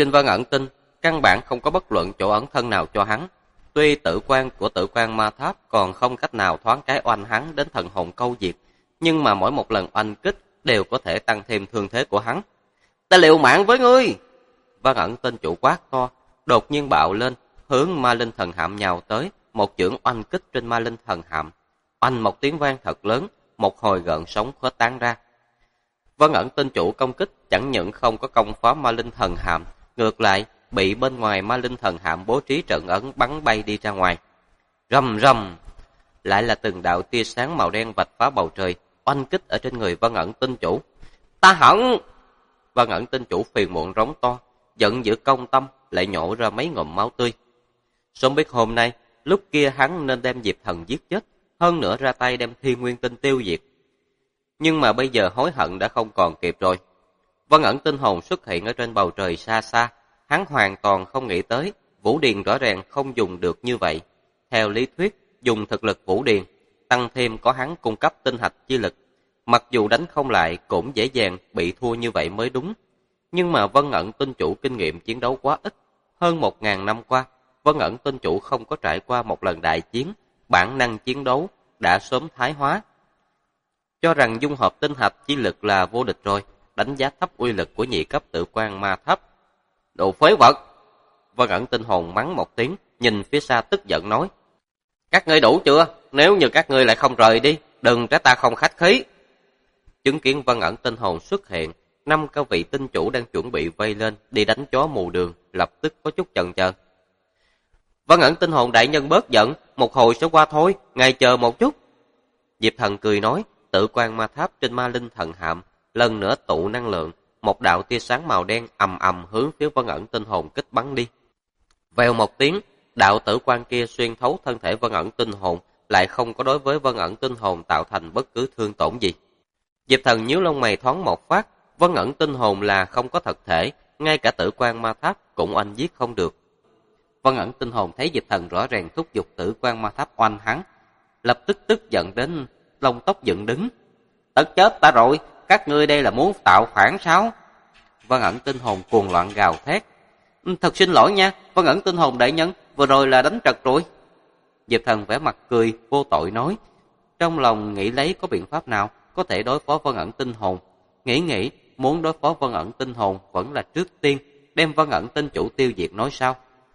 Trên Vân Ẩn Tinh, căn bản không có bất luận chỗ ẩn thân nào cho hắn. Tuy tử quan của tử quan ma tháp còn không cách nào thoáng cái oanh hắn đến thần hồn câu diệt, nhưng mà mỗi một lần oanh kích đều có thể tăng thêm thương thế của hắn. Ta liều mạng với ngươi! Vân Ẩn Tinh chủ quát to, đột nhiên bạo lên, hướng ma linh thần hạm nhào tới, một chưởng oanh kích trên ma linh thần hạm. Oanh một tiếng vang thật lớn, một hồi gợn sóng khuếch tán ra. Vân Ẩn Tinh chủ công kích chẳng những không có công phá ma linh thần hạm, ngược lại bị bên ngoài ma linh thần hạm bố trí trận ấn bắn bay đi ra ngoài. Rầm rầm, lại là từng đạo tia sáng màu đen vạch phá bầu trời, oanh kích ở trên người Vân Ẩn Tinh chủ. Ta hận! Vân Ẩn Tinh chủ phiền muộn rống to, giận dữ công tâm, lại nhổ ra mấy ngụm máu tươi. Sớm biết hôm nay, lúc kia hắn nên đem Diệp Thần giết chết, hơn nữa ra tay đem Thiên Nguyên Tinh tiêu diệt. Nhưng mà bây giờ hối hận đã không còn kịp rồi. Vân Ẩn Tinh hồn xuất hiện ở trên bầu trời xa xa, hắn hoàn toàn không nghĩ tới, Vũ Điền rõ ràng không dùng được như vậy. Theo lý thuyết, dùng thực lực Vũ Điền, tăng thêm có hắn cung cấp tinh hạch chi lực, mặc dù đánh không lại cũng dễ dàng bị thua như vậy mới đúng. Nhưng mà Vân Ẩn Tinh chủ kinh nghiệm chiến đấu quá ít, hơn 1000 năm qua, Vân Ẩn Tinh chủ không có trải qua một lần đại chiến, bản năng chiến đấu đã sớm thái hóa. Cho rằng dung hợp tinh hạch chi lực là vô địch rồi, đánh giá thấp uy lực của nhị cấp tự quan ma thấp. Đồ phế vật! Vân Ẩn Tinh hồn mắng một tiếng, nhìn phía xa tức giận nói. Các ngươi đủ chưa? Nếu như các ngươi lại không rời đi, đừng trách ta không khách khí. Chứng kiến Vân Ẩn Tinh hồn xuất hiện, 5 cao vị tinh chủ đang chuẩn bị vây lên đi đánh chó mù đường, lập tức có chút chần chờ. Vân Ẩn Tinh hồn đại nhân bớt giận, một hồi sẽ qua thôi, ngài chờ một chút. Diệp Thần cười nói, tự quan ma tháp trên ma linh thần hạm lần nữa tụ năng lượng, một đạo tia sáng màu đen ầm ầm hướng phía Vân Ẩn Tinh hồn kích bắn đi. Vèo một tiếng, đạo tử quan kia xuyên thấu thân thể Vân Ẩn Tinh hồn, lại không có đối với Vân Ẩn Tinh hồn tạo thành bất cứ thương tổn gì. Diệp Thần nhíu lông mày thoáng một phát, Vân Ẩn Tinh hồn là không có thật thể, ngay cả tử quan ma tháp cũng oanh giết không được. Vân Ẩn Tinh hồn thấy Diệp Thần rõ ràng thúc giục tử quan ma tháp oanh hắn, lập tức tức giận đến lông tóc dựng đứng. Tất chết ta rồi, các ngươi đây là muốn tạo phản sao? Vân Ẩn Tinh hồn cuồng loạn gào thét. Thật xin lỗi nha, Vân Ẩn Tinh hồn đại nhân, vừa rồi là đánh trật rồi. Diệp Thần vẻ mặt cười, vô tội nói. Trong lòng nghĩ lấy có biện pháp nào có thể đối phó Vân Ẩn Tinh hồn. Nghĩ muốn đối phó Vân Ẩn Tinh hồn vẫn là trước tiên đem Vân Ẩn Tinh chủ tiêu diệt nói sao.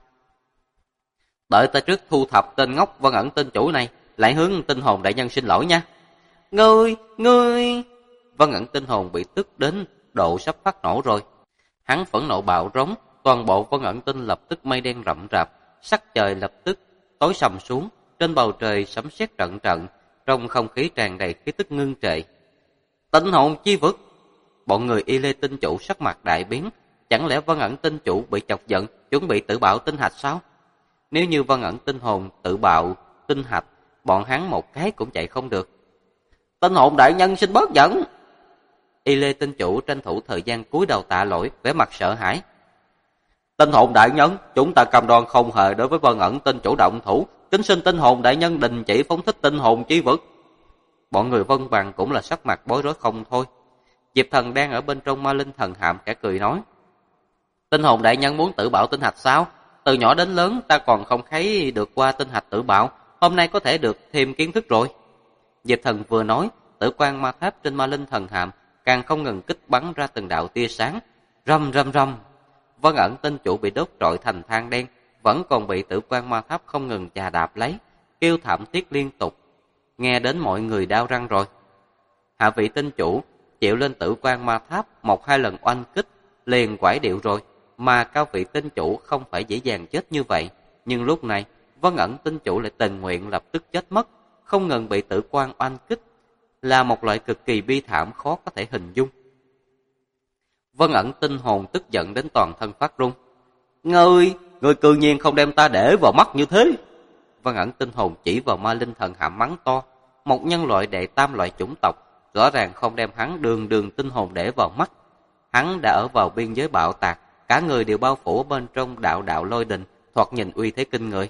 Đợi ta trước thu thập tên ngốc Vân Ẩn Tinh chủ này, lại hướng Tinh hồn đại nhân xin lỗi nha. Ngươi! Vân Ẩn Tinh hồn bị tức đến độ sắp phát nổ rồi. Hắn phẫn nộ bạo rống, toàn bộ Vân Ẩn Tinh lập tức mây đen rậm rạp, sắc trời lập tức tối sầm xuống, trên bầu trời sấm sét trận trận, trong không khí tràn đầy khí tức ngưng trệ. Tinh hồn chi vực! Bọn người Y Lê Tinh chủ sắc mặt đại biến, chẳng lẽ Vân Ẩn Tinh chủ bị chọc giận, chuẩn bị tự bạo tinh hạch sao? Nếu như Vân Ẩn Tinh hồn tự bạo tinh hạch, bọn hắn một cái cũng chạy không được. Tinh hồn đại nhân xin bớt giận! Y Lê Tinh chủ tranh thủ thời gian cúi đầu tạ lỗi, vẻ mặt sợ hãi. Tinh hồn đại nhân, chúng ta cam đoan không hề đối với Vân Ẩn Tinh chủ động thủ, kính xin tinh hồn đại nhân đình chỉ phóng thích tinh hồn chi vực. Bọn người Vân Bằng cũng là sắc mặt bối rối không thôi. Diệp Thần đang ở bên trong ma linh thần hạm cả cười nói. Tinh hồn đại nhân muốn tự bạo tinh hạch sao? Từ nhỏ đến lớn ta còn không thấy được qua tinh hạch tự bạo, hôm nay có thể được thêm kiến thức rồi. Diệp Thần vừa nói, tử quan ma tháp trên ma linh thần hạm càng không ngừng kích bắn ra từng đạo tia sáng. Rầm rầm rầm. Vân Ẩn Tinh chủ bị đốt trọi thành than đen, vẫn còn bị tử quan ma tháp không ngừng chà đạp lấy, kêu thảm thiết liên tục, nghe đến mọi người đau răng rồi. Hạ vị tinh chủ chịu lên tử quan ma tháp 1-2 lần oanh kích liền quải điệu rồi, mà cao vị tinh chủ không phải dễ dàng chết như vậy. Nhưng lúc này Vân Ẩn Tinh chủ lại tình nguyện lập tức chết mất, không ngừng bị tử quan oanh kích, là một loại cực kỳ bi thảm khó có thể hình dung. Vân Ẩn Tinh hồn tức giận đến toàn thân phát run. Ngươi cư nhiên không đem ta để vào mắt như thế. Vân Ẩn Tinh hồn chỉ vào ma linh thần hạm mắng to. Một nhân loại đệ tam loại chủng tộc, rõ ràng không đem hắn đường tinh hồn để vào mắt. Hắn đã ở vào biên giới bạo tạc, cả người đều bao phủ bên trong đạo lôi đình, thoạt nhìn uy thế kinh người.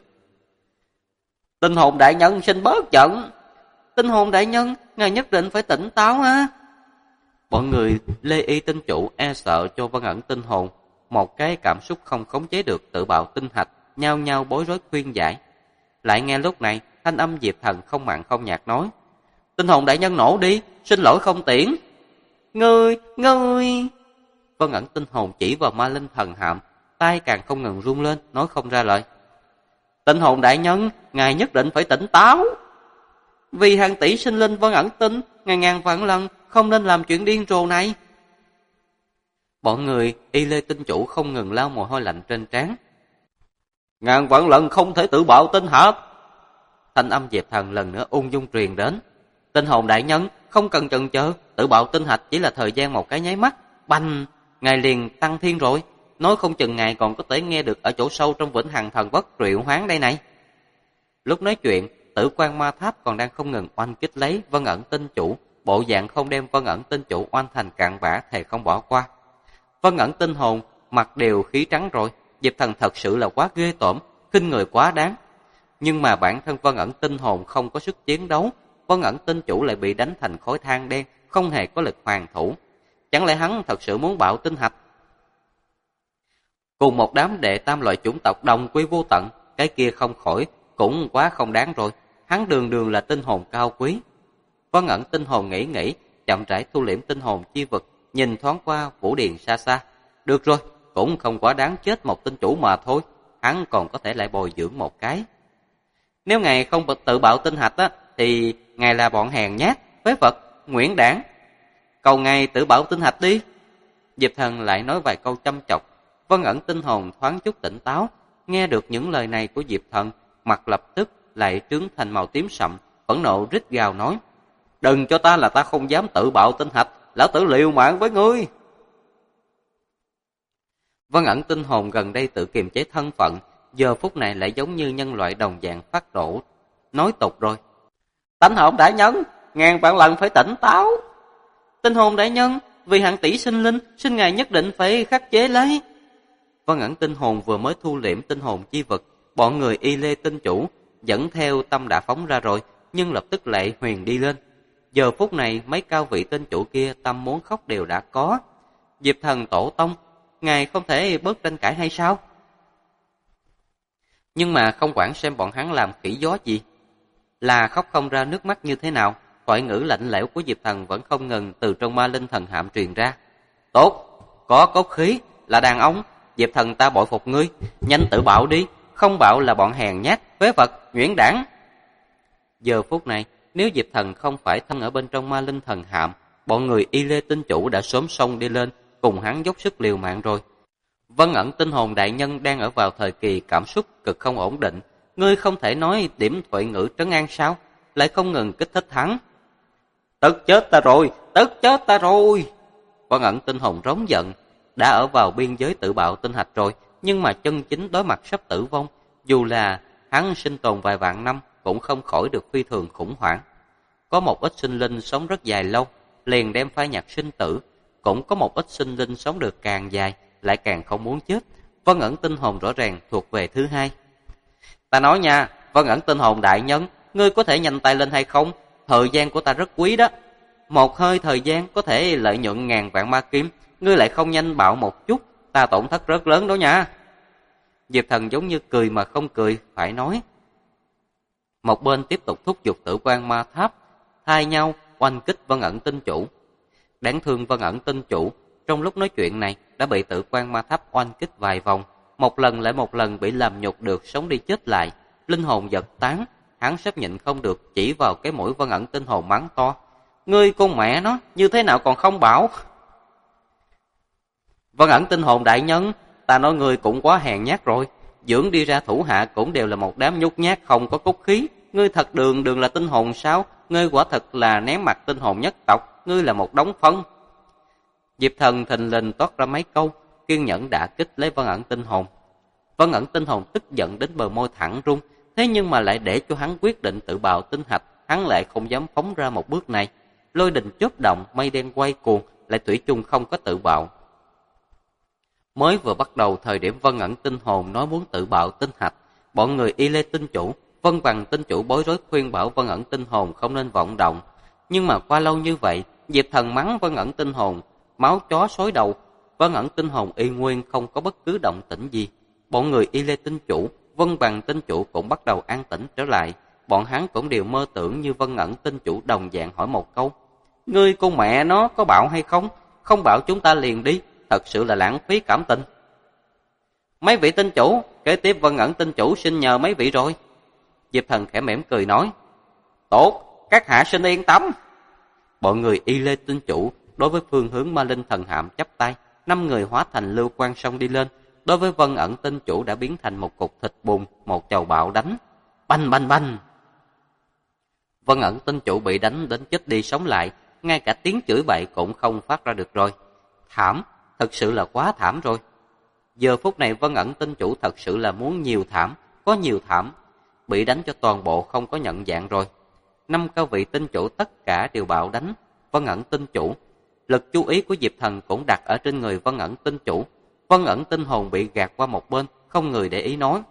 Tinh hồn đại nhân xin bớt giận. Tinh hồn đại nhân, ngài nhất định phải tỉnh táo ha. Bọn người Lê Y Tinh chủ e sợ cho Vân Ẩn Tinh hồn, một cái cảm xúc không khống chế được tự bạo tinh hạch, nhao nhao bối rối khuyên giải. Lại nghe lúc này, thanh âm Diệp Thần không mặn không nhạt nói: "Tinh hồn đại nhân nổ đi, xin lỗi không tiễn." Ngươi. Vân Ẩn tinh hồn chỉ vào ma linh thần hạm, tay càng không ngừng run lên, nói không ra lời. "Tinh hồn đại nhân, ngài nhất định phải tỉnh táo. Vì hàng tỷ sinh linh Vân Ẩn tinh, ngàn ngàn vạn lần không nên làm chuyện điên rồ này." Bọn người Y Lê tinh chủ không ngừng lau mồ hôi lạnh trên trán. "Ngàn vạn lần không thể tự bạo tinh hạp." Thanh âm Diệp Thần lần nữa ung dung truyền đến. "Tinh hồn đại nhân, không cần chần chờ, tự bạo tinh hạch chỉ là thời gian một cái nháy mắt, bành, ngài liền tăng thiên rồi. Nói không chừng ngài còn có thể nghe được ở chỗ sâu trong vĩnh hằng thần bất triệu hoán đây này." Lúc nói chuyện, Tử Quan Ma Tháp còn đang không ngừng oanh kích lấy Vân Ẩn tinh chủ, bộ dạng không đem Vân Ẩn tinh chủ oanh thành cạn bã thề không bỏ qua. Vân Ẩn tinh hồn mặt đều khí trắng rồi, Diệp Thần thật sự là quá ghê tởm, khinh người quá đáng. Nhưng mà bản thân Vân Ẩn tinh hồn không có sức chiến đấu, Vân Ẩn tinh chủ lại bị đánh thành khối than đen, không hề có lực hoàn thủ. Chẳng lẽ hắn thật sự muốn bạo tinh hạch? Cùng một đám đệ tam loại chủng tộc đồng quy vô tận, cái kia không khỏi cũng quá không đáng rồi. Hắn đường đường là tinh hồn cao quý. Vân Ẩn tinh hồn nghĩ, chậm rãi thu liễm tinh hồn chi vực, nhìn thoáng qua vũ điền xa xa. Được rồi, cũng không quá đáng chết một tinh chủ mà thôi, hắn còn có thể lại bồi dưỡng một cái. Nếu ngài không tự bạo tinh hạch á, thì ngài là bọn hèn nhát, phế vật, nguyễn đảng. Cầu ngài tự bạo tinh hạch đi. Diệp Thần lại nói vài câu châm chọc. Vân Ẩn tinh hồn thoáng chút tỉnh táo, nghe được những lời này của Diệp Thần, mặt lập tức lại trướng thành màu tím sậm, phẫn nộ rít gào nói: "Đừng cho ta là ta không dám tự bạo tinh hạch, lão tử liều mạng với ngươi." Vân Ẩn tinh hồn gần đây tự kiềm chế thân phận, giờ phút này lại giống như nhân loại đồng dạng phát nổ, nói tục rồi: "Tánh hồn đại nhân, ngàn vạn lần phải tỉnh táo. Tinh hồn đại nhân, vì hàng tỷ sinh linh, xin ngài nhất định phải khắc chế lấy." Vân Ẩn tinh hồn vừa mới thu liễm tinh hồn chi vật, bọn người Y Lê tinh chủ dẫn theo tâm đã phóng ra rồi, nhưng lập tức lại huyền đi lên. Giờ phút này mấy cao vị tinh chủ kia tâm muốn khóc đều đã có. Diệp Thần tổ tông, ngài không thể bớt tranh cãi hay sao? Nhưng mà không quản xem bọn hắn làm khỉ gió gì, là khóc không ra nước mắt như thế nào, thoại ngữ lạnh lẽo của Diệp Thần vẫn không ngừng từ trong ma linh thần hạm truyền ra. "Tốt, có cốt khí, là đàn ông, Diệp Thần ta bội phục ngươi, nhanh tự bạo đi, không bạo là bọn hèn nhát, phế vật, nhuyễn đảng." Giờ phút này, nếu Diệp Thần không phải thân ở bên trong ma linh thần hạm, bọn người Y Lê tinh chủ đã sớm xông đi lên, cùng hắn dốc sức liều mạng rồi. Vân Ẩn tinh hồn đại nhân đang ở vào thời kỳ cảm xúc cực không ổn định, ngươi không thể nói điểm thoại ngữ trấn an sao, lại không ngừng kích thích hắn. Tức chết ta rồi, tức chết ta rồi." Vân Ẩn tinh hồn rống giận, đã ở vào biên giới tự bạo tinh hạch rồi, nhưng mà chân chính đối mặt sắp tử vong, dù là hắn sinh tồn vài vạn năm cũng không khỏi được phi thường khủng hoảng. Có một ít sinh linh sống rất dài lâu, liền đem phai nhạt sinh tử, cũng có một ít sinh linh sống được càng dài, lại càng không muốn chết. Vân Ẩn tinh hồn rõ ràng thuộc về thứ hai. Ta nói nha, Vân Ẩn tinh hồn đại nhân, ngươi có thể nhanh tay lên hay không? Thời gian của ta rất quý đó. Một hơi thời gian có thể lợi nhuận ngàn vạn ma kim, ngươi lại không nhanh bạo một chút, ta tổn thất rất lớn đó nha. Diệp Thần giống như cười mà không cười, phải nói. Một bên tiếp tục thúc giục Tử Quan Ma Tháp, thay nhau oanh kích Vân Ẩn tinh chủ. Đáng thương Vân Ẩn tinh chủ, trong lúc nói chuyện này đã bị Tử Quan Ma Tháp oanh kích vài vòng, một lần lại một lần bị làm nhục được sống đi chết lại, linh hồn giật tán, hắn sắp nhịn không được chỉ vào cái mũi Vân Ẩn tinh hồn mắng to: "Ngươi con mẹ nó, như thế nào còn không bảo?" "Vân Ẩn tinh hồn đại nhân, ta nói ngươi cũng quá hèn nhát rồi, dưỡng đi ra thủ hạ cũng đều là một đám nhút nhát không có cốt khí, ngươi thật đường là tinh hồn sao? Ngươi quả thật là ném mặt tinh hồn nhất tộc, ngươi là một đống phân." Diệp Thần thình lình toát ra mấy câu, kiên nhẫn đả kích lấy Vân Ẩn tinh hồn. Vân Ẩn tinh hồn tức giận đến bờ môi thẳng run, thế nhưng mà lại để cho hắn quyết định tự bạo tinh hạch, hắn lại không dám phóng ra một bước này. Lôi đình chớp động, mây đen quay cuồng, lại thủy chung không có tự bạo. Mới vừa bắt đầu thời điểm Vân Ẩn tinh hồn nói muốn tự bạo tinh hạch, bọn người Y Lê tinh chủ, Vân Vằng tinh chủ bối rối khuyên bảo Vân Ẩn tinh hồn không nên vọng động. Nhưng mà qua lâu như vậy, Diệp Thần mắng Vân Ẩn tinh hồn máu chó xối đầu, Vân Ẩn Tinh Hồn y nguyên không có bất cứ động tĩnh gì. Bọn người Y Lê Tinh Chủ, Vân Bằng Tinh Chủ cũng bắt đầu an tĩnh trở lại. Bọn hắn cũng đều mơ tưởng như Vân Ẩn Tinh Chủ đồng dạng hỏi một câu: ngươi con mẹ nó có bảo hay không? Không bảo chúng ta liền đi, thật sự là lãng phí cảm tình. Mấy vị tinh chủ, kế tiếp Vân Ẩn Tinh Chủ xin nhờ mấy vị rồi. Diệp Thần khẽ mỉm cười nói: tốt, các hạ xin yên tâm. Bọn người Y Lê Tinh Chủ đối với phương hướng Ma Linh Thần Hạm chắp tay, 5 người hóa thành lưu quang sông đi lên. Đối với Vân Ẩn Tinh Chủ đã biến thành một cục thịt bùn, một chầu bạo đánh. Banh banh banh. Vân Ẩn Tinh Chủ bị đánh đến chết đi sống lại, ngay cả tiếng chửi bậy cũng không phát ra được rồi. Thảm, thật sự là quá thảm rồi. Giờ phút này Vân Ẩn Tinh Chủ thật sự là muốn nhiều thảm, có nhiều thảm. Bị đánh cho toàn bộ không có nhận dạng rồi. 5 cao vị tinh chủ tất cả đều bạo đánh Vân Ẩn Tinh Chủ. Lực chú ý của Diệp Thần cũng đặt ở trên người Vân Ẩn Tinh Chủ. Vân Ẩn Tinh Hồn bị gạt qua một bên, không người để ý nói: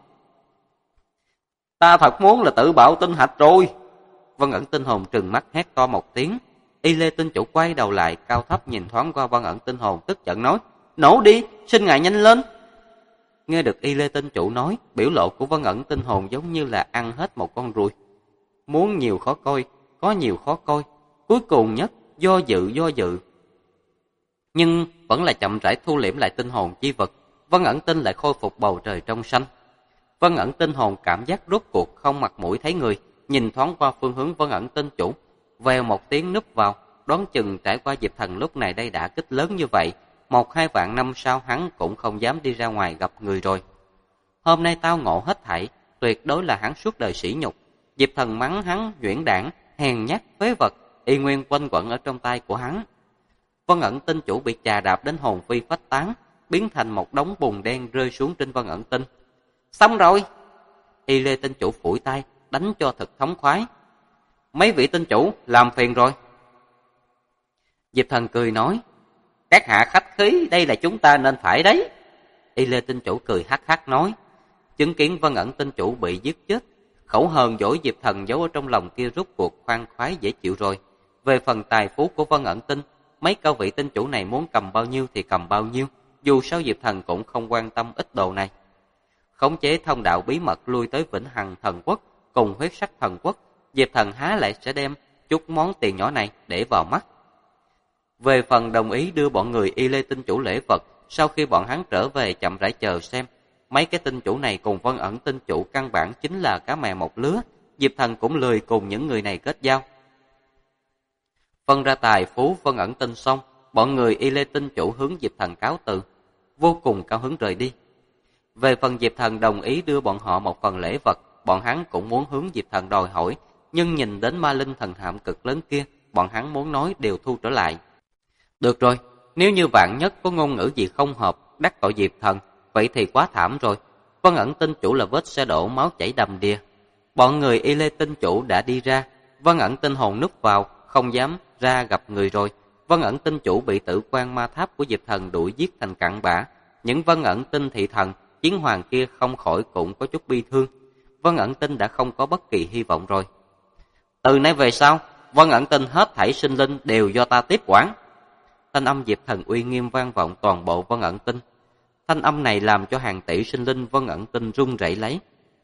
ta thật muốn là tự bạo tinh hạch rồi. Vân Ẩn Tinh Hồn trừng mắt hét to một tiếng. Y Lê Tinh Chủ quay đầu lại, cao thấp nhìn thoáng qua Vân Ẩn Tinh Hồn, tức giận nói: nổ đi, xin ngài nhanh lên. Nghe được Y Lê Tinh Chủ nói, biểu lộ của Vân Ẩn Tinh Hồn giống như là ăn hết một con ruồi. Muốn nhiều khó coi, có nhiều khó coi, cuối cùng nhất do dự. Nhưng vẫn là chậm rãi thu liễm lại tinh hồn chi vật. Vân Ẩn Tinh lại khôi phục bầu trời trong xanh. Vân Ẩn Tinh Hồn cảm giác rốt cuộc không mặt mũi thấy người, nhìn thoáng qua phương hướng Vân Ẩn Tinh Chủ, vèo một tiếng núp vào, đoán chừng trải qua Diệp Thần lúc này đây đã kích lớn như vậy, 1-2 vạn năm sau hắn cũng không dám đi ra ngoài gặp người rồi. Hôm nay tao ngộ hết thảy, tuyệt đối là hắn suốt đời sỉ nhục. Diệp Thần mắng hắn nhuyễn đảng, hèn nhát, phế vật, y nguyên quanh quẩn ở trong tay của hắn. Vân Ẩn Tinh Chủ bị chà đạp đến hồn phi phách tán, biến thành một đống bùn đen rơi xuống trên Vân Ẩn Tinh. Xong rồi. Y Lê Tinh Chủ phủi tay, đánh cho thật thống khoái. Mấy vị tinh chủ làm phiền rồi. Diệp Thần cười nói: các hạ khách khí, đây là chúng ta nên phải đấy. Y Lê Tinh Chủ cười hắc hắc nói: chứng kiến Vân Ẩn Tinh Chủ bị giết chết, khẩu hờn dỗi Diệp Thần giấu ở trong lòng kia rút cuộc khoan khoái dễ chịu rồi. Về phần tài phú của Vân Ẩn Tinh, mấy cao vị tinh chủ này muốn cầm bao nhiêu thì cầm bao nhiêu, dù sao Diệp Thần cũng không quan tâm ít đồ này. Khống chế thông đạo bí mật lui tới Vĩnh Hằng Thần Quốc cùng Huyết Sắc Thần Quốc, Diệp Thần há lại sẽ đem chút món tiền nhỏ này để vào mắt. Về phần đồng ý đưa bọn người Y Lê Tinh Chủ lễ vật, sau khi bọn hắn trở về chậm rãi chờ xem. Mấy cái tinh chủ này cùng Vân Ẩn Tinh Chủ căn bản chính là cá mè một lứa, Diệp Thần cũng lười cùng những người này kết giao. Phân ra tài phú Vân Ẩn Tinh xong, bọn người Y Lê Tinh Chủ hướng Diệp Thần cáo từ, vô cùng cao hứng rời đi. Về phần Diệp Thần đồng ý đưa bọn họ một phần lễ vật, bọn hắn cũng muốn hướng Diệp Thần đòi hỏi, nhưng nhìn đến Ma Linh Thần Hạm cực lớn kia, bọn hắn muốn nói đều thu trở lại. Được rồi, nếu như vạn nhất có ngôn ngữ gì không hợp, đắc tội Diệp Thần, vậy thì quá thảm rồi. Vân Ẩn Tinh Chủ là vết xe đổ máu chảy đầm đìa. Bọn người Y Lê Tinh Chủ đã đi ra, Vân Ẩn Tinh Hồn núp vào, không dám ra gặp người rồi. Vân Ẩn Tinh Chủ bị Tử Quan Ma Tháp của Diệp Thần đuổi giết thành cặn bã. Những Vân Ẩn Tinh thị thần, chiến hoàng kia không khỏi cũng có chút bi thương. Vân Ẩn Tinh đã không có bất kỳ hy vọng rồi. Từ nay về sau, Vân Ẩn Tinh hết thảy sinh linh đều do ta tiếp quản. Thanh âm Diệp Thần uy nghiêm vang vọng toàn bộ Vân Ẩn Tinh. Thanh âm này làm cho hàng tỷ sinh linh Vân Ẩn Tinh run rẩy lấy.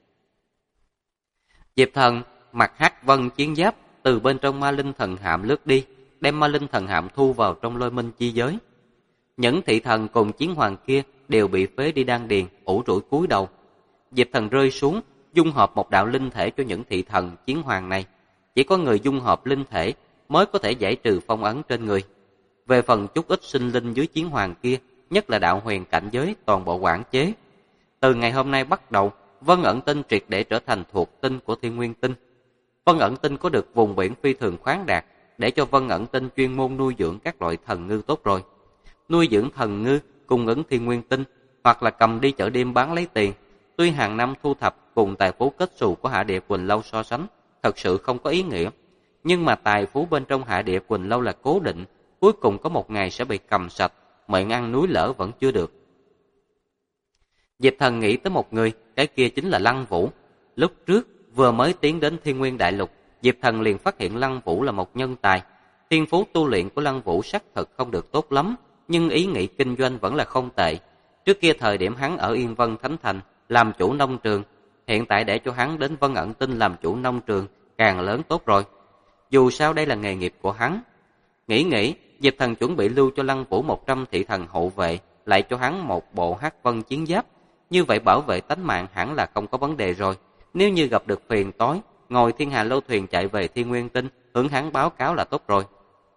Diệp Thần mặc hắc vân chiến giáp từ bên trong Ma Linh Thần Hạm lướt đi, đem Ma Linh Thần Hạm thu vào trong Lôi Minh chi giới. Những thị thần cùng chiến hoàng kia đều bị phế đi đan điền, ủ rủi cúi đầu. Diệp Thần rơi xuống, dung hợp một đạo linh thể cho những thị thần chiến hoàng này. Chỉ có người dung hợp linh thể mới có thể giải trừ phong ấn trên người. Về phần chút ít sinh linh dưới chiến hoàng kia, nhất là đạo huyền cảnh giới toàn bộ quản chế. Từ ngày hôm nay bắt đầu, Vân Ẩn Tinh triệt để trở thành thuộc tinh của Thiên Nguyên Tinh. Vân Ẩn Tinh có được vùng biển phi thường khoáng đạt, để cho Vân Ẩn Tinh chuyên môn nuôi dưỡng các loại thần ngư tốt rồi. Nuôi dưỡng thần ngư cung ứng Thiên Nguyên Tinh, hoặc là cầm đi chợ đêm bán lấy tiền. Tuy hàng năm thu thập cùng tài phú kết xù của Hạ Địa Quỳnh Lâu so sánh, thật sự không có ý nghĩa. Nhưng mà tài phú bên trong Hạ Địa Quỳnh Lâu là cố định, cuối cùng có một ngày sẽ bị cầm sạch, mệnh ăn núi lở vẫn chưa được. Diệp Thần nghĩ tới một người, cái kia chính là Lăng Vũ. Lúc trước, vừa mới tiến đến Thiên Nguyên Đại Lục, Diệp Thần liền phát hiện Lăng Vũ là một nhân tài. Thiên phú tu luyện của Lăng Vũ xác thực không được tốt lắm, nhưng ý nghĩ kinh doanh vẫn là không tệ. Trước kia thời điểm hắn ở Yên Vân Thánh Thành làm chủ nông trường, hiện tại để cho hắn đến Vân Ẩn Tinh làm chủ nông trường càng lớn tốt rồi. Dù sao đây là nghề nghiệp của hắn. Nghĩ, Diệp Thần chuẩn bị lưu cho Lăng Vũ 100 thị thần hộ vệ, lại cho hắn một bộ Hắc Vân chiến giáp. Như vậy bảo vệ tánh mạng hẳn là không có vấn đề rồi. Nếu như gặp được phiền toái, ngồi Thiên Hà Lâu thuyền chạy về Thiên Nguyên Tinh, hướng hắn báo cáo là tốt rồi.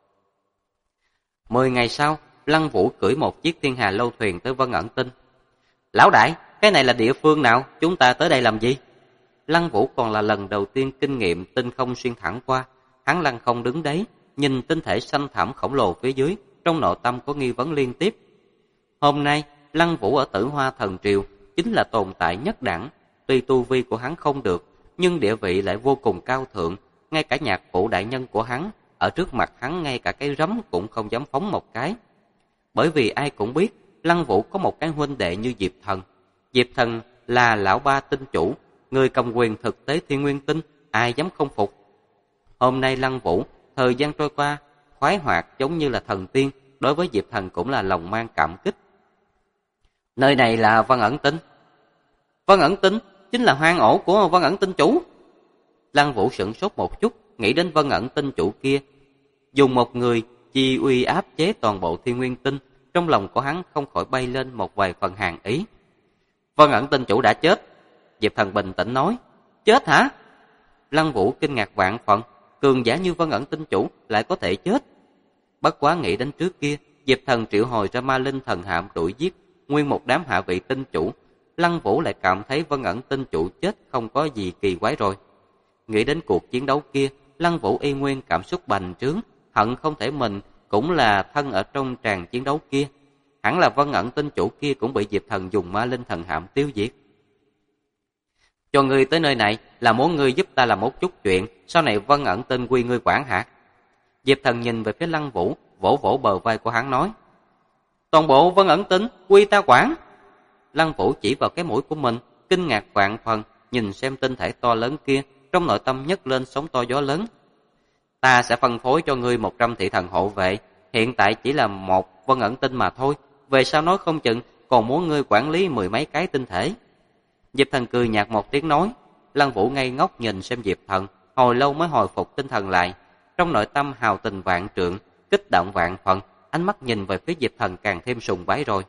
10 ngày sau, Lăng Vũ cưỡi một chiếc Thiên Hà Lâu thuyền tới Vân Ẩn Tinh. Lão đại, cái này là địa phương nào? Chúng ta tới đây làm gì? Lăng Vũ còn là lần đầu tiên kinh nghiệm tinh không xuyên thẳng qua. Hắn lăng không đứng đấy, nhìn tinh thể xanh thẳm khổng lồ phía dưới, trong nội tâm có nghi vấn liên tiếp. Hôm nay, Lăng Vũ ở Tử Hoa Thần Triều chính là tồn tại nhất đẳng. Tuy tu vi của hắn không được, nhưng địa vị lại vô cùng cao thượng. Ngay cả nhạc phụ đại nhân của hắn, ở trước mặt hắn ngay cả cái rắm cũng không dám phóng một cái. Bởi vì ai cũng biết, Lăng Vũ có một cái huynh đệ như Diệp Thần. Diệp Thần là lão ba tinh chủ, người cầm quyền thực tế Thiên Nguyên Tinh, ai dám không phục. Hôm nay Lăng Vũ, thời gian trôi qua, khoái hoạt giống như là thần tiên, đối với Diệp Thần cũng là lòng mang cảm kích. Nơi này là Vân Ẩn Tinh. Vân Ẩn Tinh chính là hoang ổ của Vân Ẩn Tinh chủ. Lăng Vũ sửng sốt một chút, nghĩ đến Vân Ẩn Tinh chủ kia. Dùng một người chi uy áp chế toàn bộ Thiên Nguyên Tinh, trong lòng của hắn không khỏi bay lên một vài phần hàn ý. Vân Ẩn Tinh chủ đã chết. Diệp Thần bình tĩnh nói. Chết hả? Lăng Vũ kinh ngạc vạn phần, cường giả như Vân Ẩn Tinh chủ lại có thể chết. Bất quá nghĩ đến trước kia, Diệp Thần triệu hồi ra ma linh thần hạm đuổi giết nguyên một đám hạ vị tinh chủ, Lăng Vũ lại cảm thấy Vân Ẩn Tinh chủ chết không có gì kỳ quái rồi. Nghĩ đến cuộc chiến đấu kia, Lăng Vũ y nguyên cảm xúc bành trướng, hận không thể mình cũng là thân ở trong tràng chiến đấu kia. Hẳn là Vân Ẩn Tinh chủ kia cũng bị Diệp Thần dùng ma linh thần hạm tiêu diệt. Cho ngươi tới nơi này là muốn ngươi giúp ta làm một chút chuyện, sau này Vân Ẩn Tinh quy ngươi quản hả? Diệp Thần nhìn về phía Lăng Vũ, vỗ vỗ bờ vai của hắn nói. Toàn bộ Vân Ẩn Tinh quy ta quản. Lăng Vũ chỉ vào cái mũi của mình, kinh ngạc vạn phần, nhìn xem tinh thể to lớn kia, trong nội tâm nhấc lên sóng to gió lớn. Ta sẽ phân phối cho ngươi 100 thị thần hộ vệ, hiện tại chỉ là một Vân Ẩn Tinh mà thôi, về sau nói không chừng còn muốn ngươi quản lý 10 mấy cái tinh thể. Diệp Thần cười nhạt một tiếng nói. Lăng Vũ ngây ngốc nhìn xem Diệp Thần, hồi lâu mới hồi phục tinh thần lại, trong nội tâm hào tình vạn trượng, kích động vạn phần, ánh mắt nhìn về phía Diệp Thần càng thêm sùng bái rồi.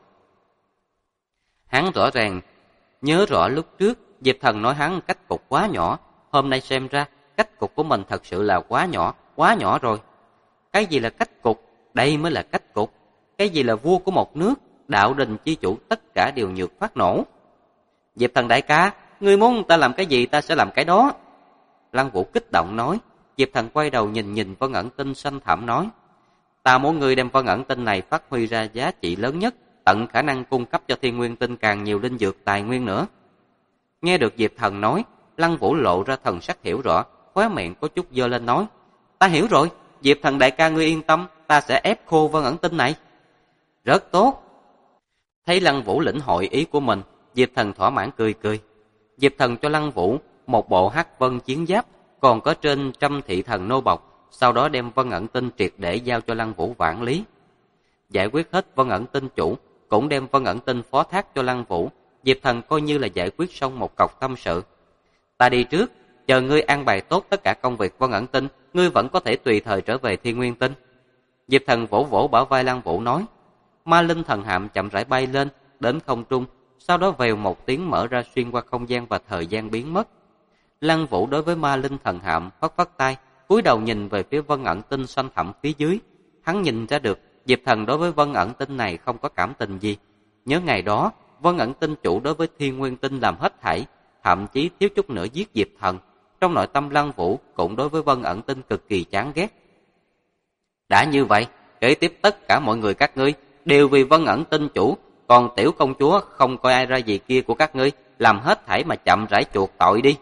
Hắn rõ ràng nhớ rõ lúc trước Diệp Thần nói hắn cách cục quá nhỏ, hôm nay xem ra cách cục của mình thật sự là quá nhỏ rồi. Cái gì là cách cục? Đây mới là cách cục. Cái gì là vua của một nước, đạo đình chi chủ, tất cả đều nhược phát nổ. Diệp Thần đại ca, ngươi muốn ta làm cái gì ta sẽ làm cái đó. Lăng Vũ kích động nói. Diệp Thần quay đầu nhìn Vân Ẩn Tinh xanh thẳm nói. Ta muốn ngươi đem Vân Ẩn Tinh này phát huy ra giá trị lớn nhất, tận khả năng cung cấp cho Thiên Nguyên Tinh càng nhiều linh dược tài nguyên nữa. Nghe được Diệp Thần nói, Lăng Vũ lộ ra thần sắc hiểu rõ, khóe miệng có chút giơ lên nói. Ta hiểu rồi, Diệp Thần đại ca ngươi yên tâm, ta sẽ ép khô Vân Ẩn Tinh này. Rất tốt. Thấy Lăng Vũ lĩnh hội ý của mình, Diệp Thần thỏa mãn cười cười. Diệp Thần cho Lăng Vũ một bộ Hắc Vân chiến giáp, còn có trên 100 thị thần nô bộc, sau đó đem Vân Ẩn Tinh triệt để giao cho Lăng Vũ quản lý. Giải quyết hết Vân Ẩn Tinh chủ, cũng đem Vân Ẩn Tinh phó thác cho Lăng Vũ. Diệp Thần coi như là giải quyết xong một cọc tâm sự. Ta đi trước, chờ ngươi an bài tốt tất cả công việc Vân Ẩn Tinh, ngươi vẫn có thể tùy thời trở về Thiên Nguyên Tinh. Diệp Thần vỗ vỗ bả vai Lăng Vũ nói. Ma linh thần hạm chậm rãi bay lên đến không trung, sau đó vèo một tiếng mở ra xuyên qua không gian và thời gian biến mất. Lăng Vũ đối với ma linh thần hạm phất phất tay, cúi đầu nhìn về phía Vân Ẩn Tinh xanh thẳm phía dưới. Hắn nhìn ra được Diệp Thần đối với Vân Ẩn Tinh này không có cảm tình gì. Nhớ ngày đó, Vân Ẩn Tinh chủ đối với Thiên Nguyên Tinh làm hết thảy, thậm chí thiếu chút nữa giết Diệp Thần. Trong nội tâm Lăng Vũ cũng đối với Vân Ẩn Tinh cực kỳ chán ghét. Đã như vậy, kế tiếp tất cả mọi người các ngươi đều vì Vân Ẩn Tinh chủ, còn tiểu công chúa không coi ai ra gì kia của các ngươi, làm hết thảy mà chậm rãi chuộc tội đi.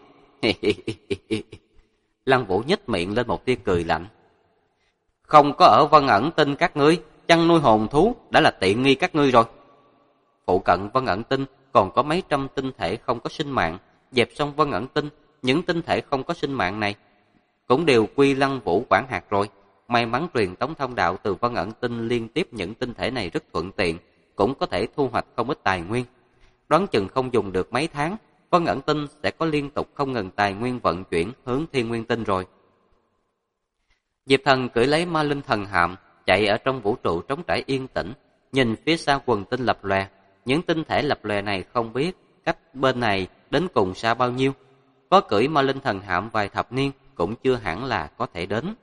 Lăng Vũ nhếch miệng lên một tia cười lạnh. Không có ở Vân Ẩn Tinh các ngươi, chăn nuôi hồn thú đã là tiện nghi các ngươi rồi. Phụ cận Vân Ẩn Tinh còn có mấy trăm tinh thể không có sinh mạng, dẹp xong Vân Ẩn Tinh, những tinh thể không có sinh mạng này cũng đều quy Lăng Vũ quản hạt rồi. may mắn truyền tống thông đạo từ Vân Ẩn Tinh liên tiếp những tinh thể này rất thuận tiện, cũng có thể thu hoạch không ít tài nguyên. Đoán chừng không dùng được mấy tháng, Vân Ẩn Tinh sẽ có liên tục không ngừng tài nguyên vận chuyển hướng Thiên Nguyên Tinh rồi. Diệp Thần cưỡi lấy Ma Linh Thần Hạm, chạy ở trong vũ trụ trống trải yên tĩnh, nhìn phía xa quần tinh lập lòe. Những tinh thể lập lòe này không biết cách bên này đến cùng xa bao nhiêu. Có cưỡi Ma Linh Thần Hạm vài thập niên cũng chưa hẳn là có thể đến.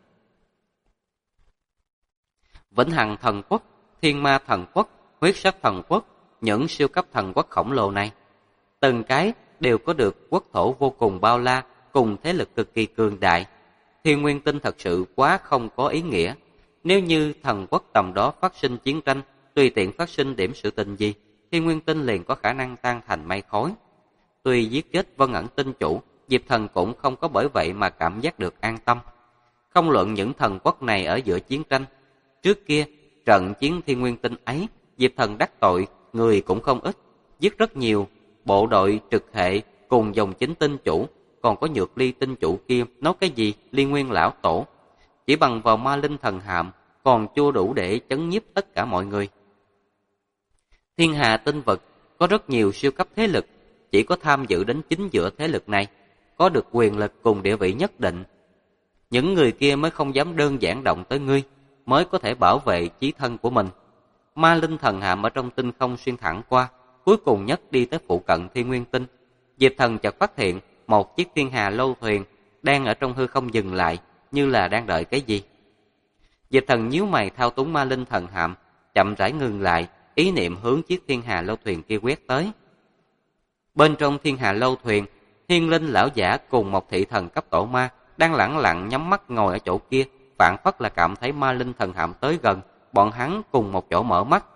Vĩnh Hằng Thần Quốc, Thiên Ma Thần Quốc, Huyết Sắc Thần Quốc, những siêu cấp thần quốc khổng lồ này, từng cái đều có được quốc thổ vô cùng bao la, cùng thế lực cực kỳ cường đại. Thiên Nguyên Tinh thật sự quá không có ý nghĩa. Nếu như thần quốc tầm đó phát sinh chiến tranh, tùy tiện phát sinh điểm sự tình gì, Thiên Nguyên Tinh liền có khả năng tan thành mây khói. Tuy giết chết Vân Ẩn Tinh chủ, Diệp Thần cũng không có bởi vậy mà cảm giác được an tâm. Không luận những thần quốc này ở giữa chiến tranh, trước kia trận chiến Thiên Nguyên Tinh ấy, Diệp Thần đắc tội người cũng không ít, giết rất nhiều bộ đội trực hệ cùng dòng chính tinh chủ, còn có Nhược Ly tinh chủ kia nói cái gì Liên Nguyên lão tổ, chỉ bằng vào Ma Linh Thần Hạm còn chưa đủ để chấn nhiếp tất cả mọi người. Thiên hà tinh vực có rất nhiều siêu cấp thế lực, chỉ có tham dự đến chính giữa thế lực này, có được quyền lực cùng địa vị nhất định. Những người kia mới không dám đơn giản động tới ngươi, mới có thể bảo vệ chí thân của mình. Ma Linh Thần Hạm ở trong tinh không xuyên thẳng qua, cuối cùng nhất đi tới phụ cận Thiên Nguyên Tinh. Diệp Thần chợt phát hiện một chiếc thiên hà lâu thuyền đang ở trong hư không dừng lại, như là đang đợi cái gì. Diệp Thần nhíu mày thao túng Ma Linh Thần Hạm, chậm rãi ngừng lại, ý niệm hướng chiếc thiên hà lâu thuyền kia quét tới. Bên trong thiên hà lâu thuyền, Hiên Linh lão giả cùng một thị thần cấp tổ ma đang lẳng lặng nhắm mắt ngồi ở chỗ kia, phảng phất là cảm thấy Ma Linh Thần Hạm tới gần, bọn hắn cùng một chỗ mở mắt.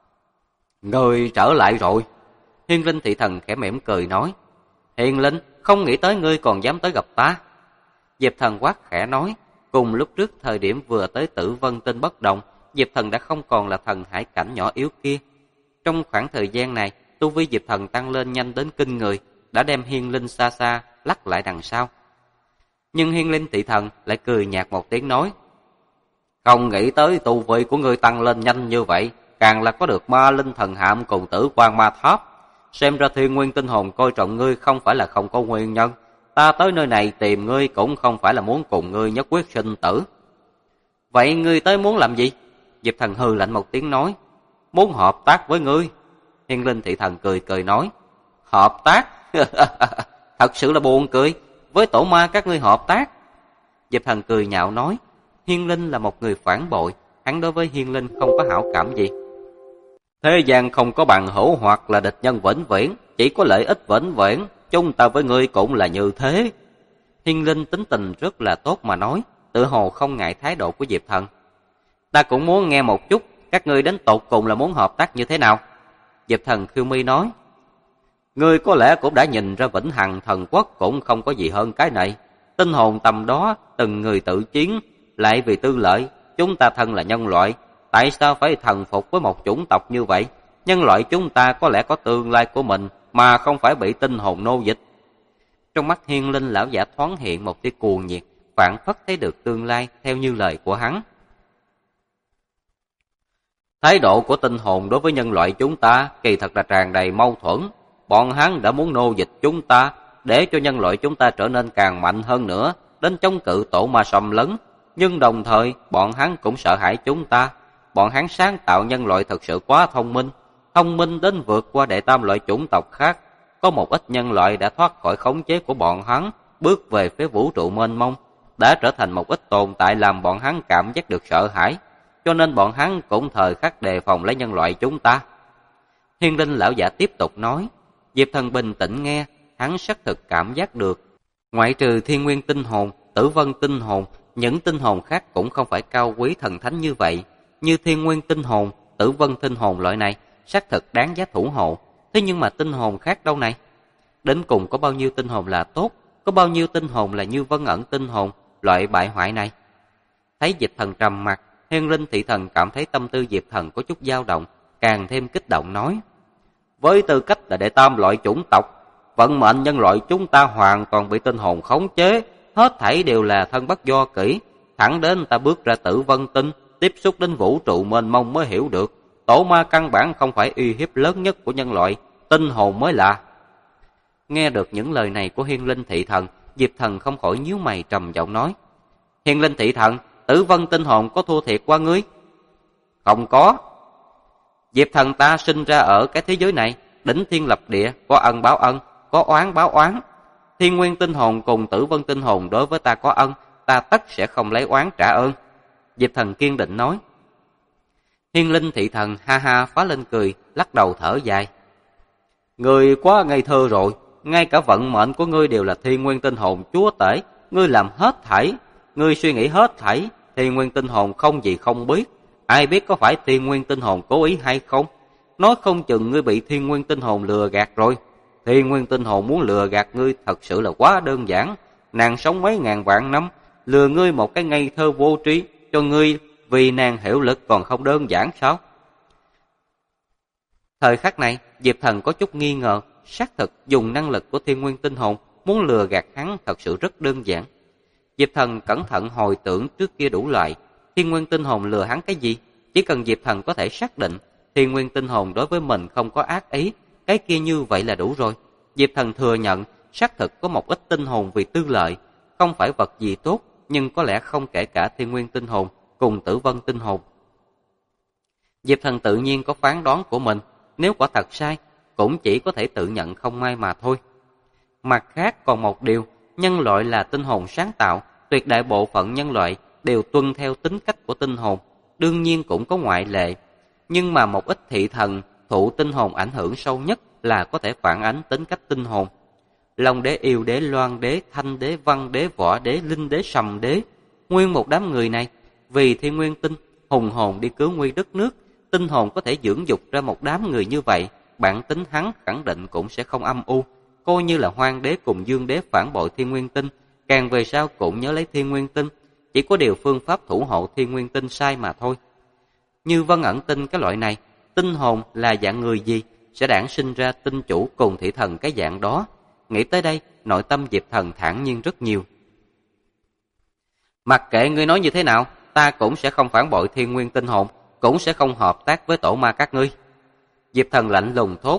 Ngươi trở lại rồi. Hiên Linh thị thần khẽ mỉm cười nói. Hiên Linh, không nghĩ tới ngươi còn dám tới gặp ta. Diệp Thần quát khẽ nói. Cùng lúc trước thời điểm vừa tới Tử Vân Tinh bất đồng, Diệp Thần đã không còn là thần hải cảnh nhỏ yếu kia. Trong khoảng thời gian này, tu vi Diệp Thần tăng lên nhanh đến kinh người, đã đem Hiên Linh xa xa lắc lại đằng sau. Nhưng Hiên Linh thị thần lại cười nhạt một tiếng nói. Không nghĩ tới tu vi của ngươi tăng lên nhanh như vậy, càng là có được Ma Linh Thần Hạm cùng Tử Quang Ma Tháp. Xem ra Thiên Nguyên Tinh Hồn coi trọng ngươi không phải là không có nguyên nhân. Ta tới nơi này tìm ngươi cũng không phải là muốn cùng ngươi nhất quyết sinh tử. Vậy ngươi tới muốn làm gì? Diệp Thần hừ lạnh một tiếng nói. Muốn hợp tác với ngươi. Hiên Linh thị thần cười cười nói. Hợp tác? Thật sự là buồn cười. Với tổ ma các ngươi hợp tác? Diệp Thần cười nhạo nói. Hiên Linh là một người phản bội, hắn đối với Hiên Linh không có hảo cảm gì. Thế gian không có bằng hữu hoặc là địch nhân vĩnh viễn, chỉ có lợi ích vĩnh viễn, chúng ta với ngươi cũng là như thế. Hiên Linh tính tình rất là tốt mà nói, tự hồ không ngại thái độ của Diệp Thần. Ta cũng muốn nghe một chút, các ngươi đến tột cùng là muốn hợp tác như thế nào? Diệp Thần khiêu mi nói. Ngươi có lẽ cũng đã nhìn ra Vĩnh Hằng Thần Quốc cũng không có gì hơn cái này. Tinh hồn tầm đó, từng người tự chiến, lại vì tư lợi, chúng ta thân là nhân loại, tại sao phải thần phục với một chủng tộc như vậy? Nhân loại chúng ta có lẽ có tương lai của mình, mà không phải bị tinh hồn nô dịch. Trong mắt Hiên Linh lão giả thoáng hiện một tia cuồng nhiệt, phảng phất thấy được tương lai theo như lời của hắn. Thái độ của tinh hồn đối với nhân loại chúng ta kỳ thật là tràn đầy mâu thuẫn. Bọn hắn đã muốn nô dịch chúng ta, để cho nhân loại chúng ta trở nên càng mạnh hơn nữa, đến chống cự tổ ma xâm lấn. Nhưng đồng thời, bọn hắn cũng sợ hãi chúng ta. Bọn hắn sáng tạo nhân loại thật sự quá thông minh đến vượt qua đệ tam loại chủng tộc khác. Có một ít nhân loại đã thoát khỏi khống chế của bọn hắn, bước về phía vũ trụ mênh mông, đã trở thành một ít tồn tại làm bọn hắn cảm giác được sợ hãi. Cho nên bọn hắn cũng thời khắc đề phòng lấy nhân loại chúng ta. Hiên Linh lão giả tiếp tục nói. Diệp Thần bình tĩnh nghe, hắn xác thực cảm giác được. Ngoại trừ Thiên Nguyên tinh hồn, Tử Vân tinh hồn, những tinh hồn khác cũng không phải cao quý thần thánh như vậy. Như Thiên Nguyên tinh hồn, Tử Vân tinh hồn loại này, xác thực đáng giá thủ hộ. Thế nhưng mà tinh hồn khác đâu này? Đến cùng có bao nhiêu tinh hồn là tốt, có bao nhiêu tinh hồn là như Vân Ẩn tinh hồn, loại bại hoại này? Thấy Diệp Thần trầm mặt, Hiên Linh thị thần cảm thấy tâm tư Diệp Thần có chút dao động, càng thêm kích động nói. Với tư cách là đệ tam loại chủng tộc, vận mệnh nhân loại chúng ta hoàn toàn bị tinh hồn khống chế, hết thảy đều là thân bất do kỷ. thẳng đến ta bước ra Tử Vân Tinh, tiếp xúc đến vũ trụ mênh mông mới hiểu được, tổ ma căn bản không phải uy hiếp lớn nhất của nhân loại, tinh hồn mới là. Nghe được những lời này của Hiên Linh Thị Thần, Diệp Thần không khỏi nhíu mày trầm giọng nói: Hiên Linh Thị Thần, Tử Vân tinh hồn có thua thiệt qua ngươi? Không có. Diệp Thần ta sinh ra ở cái thế giới này, đỉnh thiên lập địa, có ân báo ân, có oán báo oán. Thiên Nguyên tinh hồn cùng Tử Vân tinh hồn đối với ta có ân, ta tất sẽ không lấy oán trả ơn. Diệp Thần kiên định nói. Hiên Linh Thị Thần ha ha phá lên cười, lắc đầu thở dài. Ngươi quá ngây thơ rồi, ngay cả vận mệnh của ngươi đều là Thiên Nguyên tinh hồn chúa tể, ngươi làm hết thảy, ngươi suy nghĩ hết thảy, Thiên Nguyên tinh hồn không gì không biết, ai biết có phải Thiên Nguyên tinh hồn cố ý hay không? Nói không chừng ngươi bị Thiên Nguyên tinh hồn lừa gạt rồi. Thiên Nguyên tinh hồn muốn lừa gạt ngươi thật sự là quá đơn giản, nàng sống mấy ngàn vạn năm, lừa ngươi một cái ngây thơ vô trí, cho ngươi vì nàng hiểu lực còn không đơn giản sao? Thời khắc này, Diệp Thần có chút nghi ngờ, xác thực dùng năng lực của Thiên Nguyên tinh hồn muốn lừa gạt hắn thật sự rất đơn giản. Diệp Thần cẩn thận hồi tưởng trước kia đủ loại, Thiên Nguyên tinh hồn lừa hắn cái gì? Chỉ cần Diệp Thần có thể xác định Thiên Nguyên tinh hồn đối với mình không có ác ý, cái kia như vậy là đủ rồi. Diệp Thần thừa nhận xác thực có một ít tinh hồn vì tư lợi, không phải vật gì tốt, nhưng có lẽ không kể cả Thiên Nguyên tinh hồn cùng Tử Vân tinh hồn. Diệp Thần tự nhiên có phán đoán của mình, nếu quả thật sai, cũng chỉ có thể tự nhận không may mà thôi. Mặt khác còn một điều, nhân loại là tinh hồn sáng tạo, tuyệt đại bộ phận nhân loại đều tuân theo tính cách của tinh hồn, đương nhiên cũng có ngoại lệ. Nhưng mà một ít thị thần thụ tinh hồn ảnh hưởng sâu nhất là có thể phản ánh tính cách tinh hồn. Long đế, yêu đế, loan đế, thanh đế, văn đế, võ đế, linh đế, sầm đế, nguyên một đám người này vì Thiên Nguyên tinh hùng hồn đi cứu nguy đất nước, tinh hồn có thể dưỡng dục ra một đám người như vậy, bản tính hắn khẳng định cũng sẽ không âm u. Coi như là Hoang đế cùng Dương đế phản bội Thiên Nguyên tinh, càng về sau cũng nhớ lấy Thiên Nguyên tinh, chỉ có điều phương pháp thủ hộ Thiên Nguyên tinh sai mà thôi. Như Vân Ẩn Tinh cái loại này, tinh hồn là dạng người gì sẽ đản sinh ra tinh chủ cùng thị thần cái dạng đó. Nghĩ tới đây, nội tâm Diệp Thần thản nhiên rất nhiều. Mặc kệ ngươi nói như thế nào, ta cũng sẽ không phản bội Thiên Nguyên tinh hồn, cũng sẽ không hợp tác với tổ ma các ngươi. Diệp Thần lạnh lùng thốt.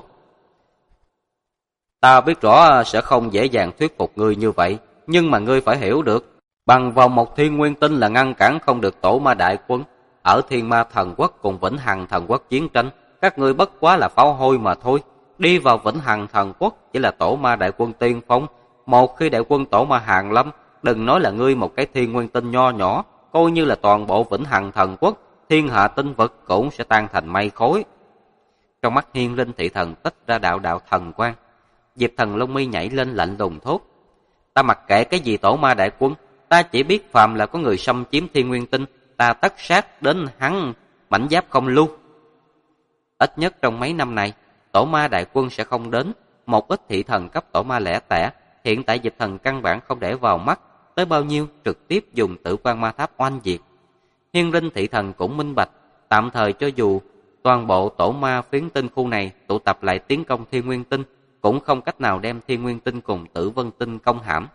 Ta biết rõ sẽ không dễ dàng thuyết phục ngươi như vậy, nhưng mà ngươi phải hiểu được, bằng vào một Thiên Nguyên tinh là ngăn cản không được tổ ma đại quân. Ở Thiên Ma Thần Quốc cùng Vĩnh Hằng Thần Quốc chiến tranh, các ngươi bất quá là pháo hôi mà thôi. Đi vào Vĩnh Hằng Thần Quốc chỉ là tổ ma đại quân tiên phong. Một khi đại quân tổ ma hàng lâm, đừng nói là ngươi một cái Thiên Nguyên tinh nho nhỏ, coi như là toàn bộ Vĩnh Hằng Thần Quốc, thiên hạ tinh vực cũng sẽ tan thành mây khói. Trong mắt Hiên Linh Thị Thần tích ra đạo đạo thần quang. Diệp Thần lông mi nhảy lên lạnh lùng thốt. Ta mặc kệ cái gì tổ ma đại quân, ta chỉ biết phàm là có người xâm chiếm Thiên Nguyên tinh, ta tất sát đến hắn mảnh giáp không lưu. Ít nhất trong mấy năm này, tổ ma đại quân sẽ không đến. Một ít thị thần cấp tổ ma lẻ tẻ, hiện tại Diệp Thần căn bản không để vào mắt, tới bao nhiêu trực tiếp dùng Tử Quan Ma Tháp oanh diệt. Hiên Linh Thị Thần cũng minh bạch, tạm thời cho dù toàn bộ tổ ma phiến tinh khu này tụ tập lại tiến công Thiên Nguyên tinh, cũng không cách nào đem Thiên Nguyên tinh cùng Tử Vân tinh công hãm.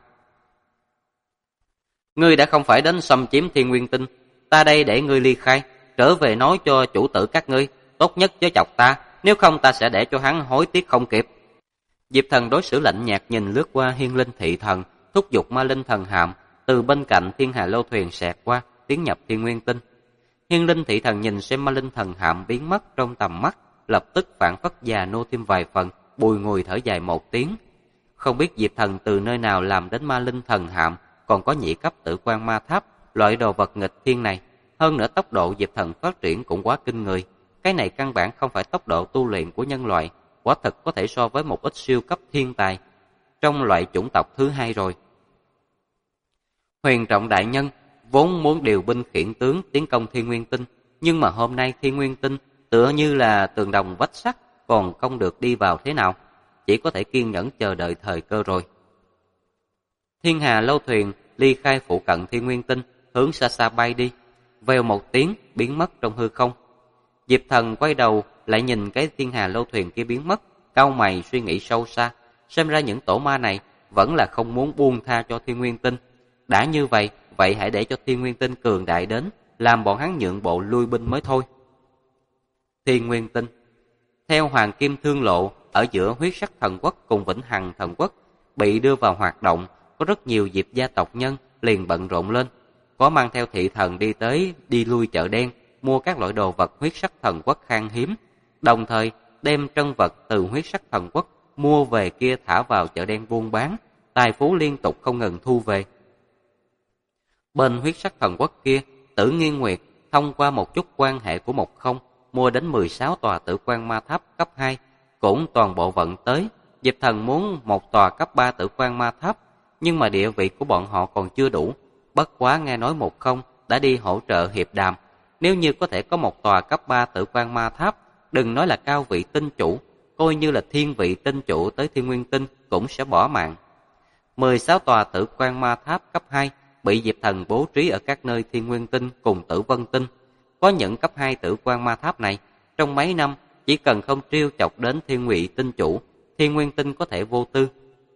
Ngươi đã không phải đến xâm chiếm Thiên Nguyên tinh, ta đây để ngươi ly khai, trở về nói cho chủ tử các ngươi, tốt nhất chớ chọc ta, nếu không ta sẽ để cho hắn hối tiếc không kịp. Diệp Thần đối xử lạnh nhạt nhìn lướt qua Hiên Linh Thị Thần, thúc giục Ma Linh Thần Hạm từ bên cạnh Thiên Hà Lâu Thuyền xẹt qua, tiến nhập Thiên Nguyên tinh. Hiên Linh Thị Thần nhìn xem Ma Linh Thần Hạm biến mất trong tầm mắt, lập tức phản phất già nô thêm vài phần, bùi ngùi thở dài một tiếng. Không biết Diệp Thần từ nơi nào làm đến Ma Linh Thần Hạm, còn có nhị cấp Tử Quan Ma Tháp, loại đồ vật nghịch thiên này. Hơn nữa tốc độ Diệp Thần phát triển cũng quá kinh người. Cái này căn bản không phải tốc độ tu luyện của nhân loại, quả thực có thể so với một ít siêu cấp thiên tài trong loại chủng tộc thứ hai rồi. Huyền Trọng đại nhân vốn muốn điều binh khiển tướng tiến công Thiên Nguyên tinh, nhưng mà hôm nay Thiên Nguyên tinh tựa như là tường đồng vách sắt, còn không được đi vào thế nào, chỉ có thể kiên nhẫn chờ đợi thời cơ rồi. Thiên Hà Lâu Thuyền ly khai phụ cận Thiên Nguyên tinh, hướng xa xa bay đi, vèo một tiếng biến mất trong hư không. Diệp Thần quay đầu lại nhìn cái Thiên Hà Lâu Thuyền kia biến mất, cau mày suy nghĩ sâu xa, xem ra những tổ ma này vẫn là không muốn buông tha cho Thiên Nguyên tinh. Đã như vậy vậy hãy để cho Thiên Nguyên Tinh cường đại đến, làm bọn hắn nhượng bộ lui binh mới thôi. Thiên Nguyên Tinh. Theo Hoàng Kim Thương Lộ, ở giữa Huyết Sắc Thần Quốc cùng Vĩnh Hằng Thần Quốc bị đưa vào hoạt động, có rất nhiều Diệp gia tộc nhân liền bận rộn lên, có mang theo thị thần đi tới đi lui chợ đen, mua các loại đồ vật Huyết Sắc Thần Quốc khan hiếm, đồng thời đem trân vật từ Huyết Sắc Thần Quốc mua về kia thả vào chợ đen buôn bán, tài phú liên tục không ngừng thu về. Bên Huyết Sắc Thần Quốc kia, Tử Nghiên Nguyệt thông qua một chút quan hệ của Một Không mua đến 16 tòa Tử Quan Ma Tháp cấp 2, cũng toàn bộ vận tới. Diệp Thần muốn một tòa cấp 3 Tử Quan Ma Tháp, nhưng mà địa vị của bọn họ còn chưa đủ. Bất quá nghe nói Một Không đã đi hỗ trợ hiệp đàm, nếu như có thể có một tòa cấp 3 Tử Quan Ma Tháp, đừng nói là cao vị tinh chủ, coi như là thiên vị tinh chủ tới Thiên Nguyên Tinh cũng sẽ bỏ mạng. 16 tòa Tử Quan Ma Tháp cấp 2 bị Diệp Thần bố trí ở các nơi Thiên Nguyên Tinh cùng Tử Vân Tinh. Có những cấp 2 Tử Quan Ma Tháp này, trong mấy năm chỉ cần không trêu chọc đến thiên vị tinh chủ, Thiên Nguyên Tinh có thể vô tư.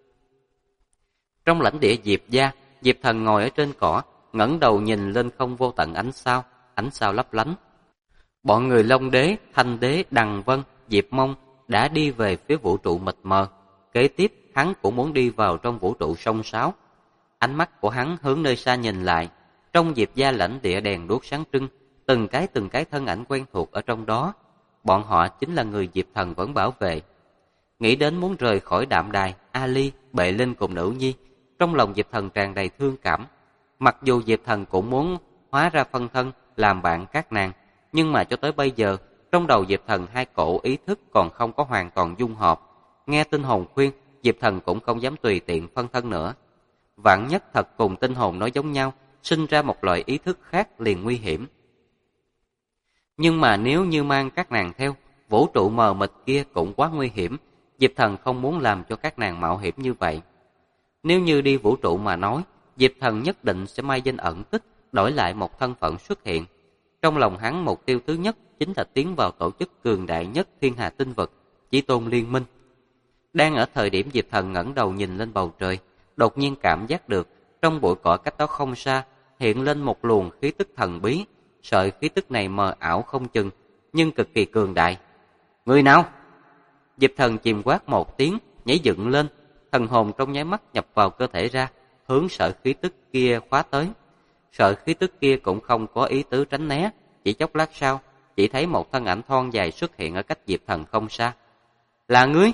Trong lãnh địa Diệp gia, Diệp Thần ngồi ở trên cỏ, ngẩng đầu nhìn lên không vô tận ánh sao lấp lánh. Bọn người Long Đế, Thanh Đế, Đằng Vân, Diệp Mông đã đi về phía vũ trụ mịt mờ. Kế tiếp, hắn cũng muốn đi vào trong vũ trụ sông sáo. Ánh mắt của hắn hướng nơi xa nhìn lại, trong Diệp gia lãnh địa đèn đuốc sáng trưng, từng cái thân ảnh quen thuộc ở trong đó. Bọn họ chính là người Diệp Thần vẫn bảo vệ. Nghĩ đến muốn rời khỏi Đạm Đài, Ali, Bệ Linh cùng Nữ Nhi, trong lòng Diệp Thần tràn đầy thương cảm. Mặc dù Diệp Thần cũng muốn hóa ra phân thân làm bạn các nàng, nhưng mà cho tới bây giờ, trong đầu Diệp Thần hai cổ ý thức còn không có hoàn toàn dung hợp. Nghe tinh hồn khuyên, Diệp Thần cũng không dám tùy tiện phân thân nữa. Vạn nhất thật cùng tinh hồn nói giống nhau, sinh ra một loại ý thức khác liền nguy hiểm. Nhưng mà nếu như mang các nàng theo, vũ trụ mờ mịt kia cũng quá nguy hiểm. Diệp Thần không muốn làm cho các nàng mạo hiểm như vậy. Nếu như đi vũ trụ mà nói, Diệp Thần nhất định sẽ mai danh ẩn tích, đổi lại một thân phận xuất hiện. Trong lòng hắn mục tiêu thứ nhất chính là tiến vào tổ chức cường đại nhất thiên hà tinh vực, Chí Tôn Liên Minh. Đang ở thời điểm Diệp Thần ngẩng đầu nhìn lên bầu trời, đột nhiên cảm giác được trong bụi cỏ cách đó không xa hiện lên một luồng khí tức thần bí. Sợi khí tức này mờ ảo không chừng, nhưng cực kỳ cường đại. Người nào? Diệp Thần chìm quát một tiếng, nhảy dựng lên, thần hồn trong nháy mắt nhập vào cơ thể ra, hướng sợi khí tức kia khóa tới. Sợi khí tức kia cũng không có ý tứ tránh né, chỉ chốc lát sau, chỉ thấy một thân ảnh thon dài xuất hiện ở cách Diệp Thần không xa. Là ngươi?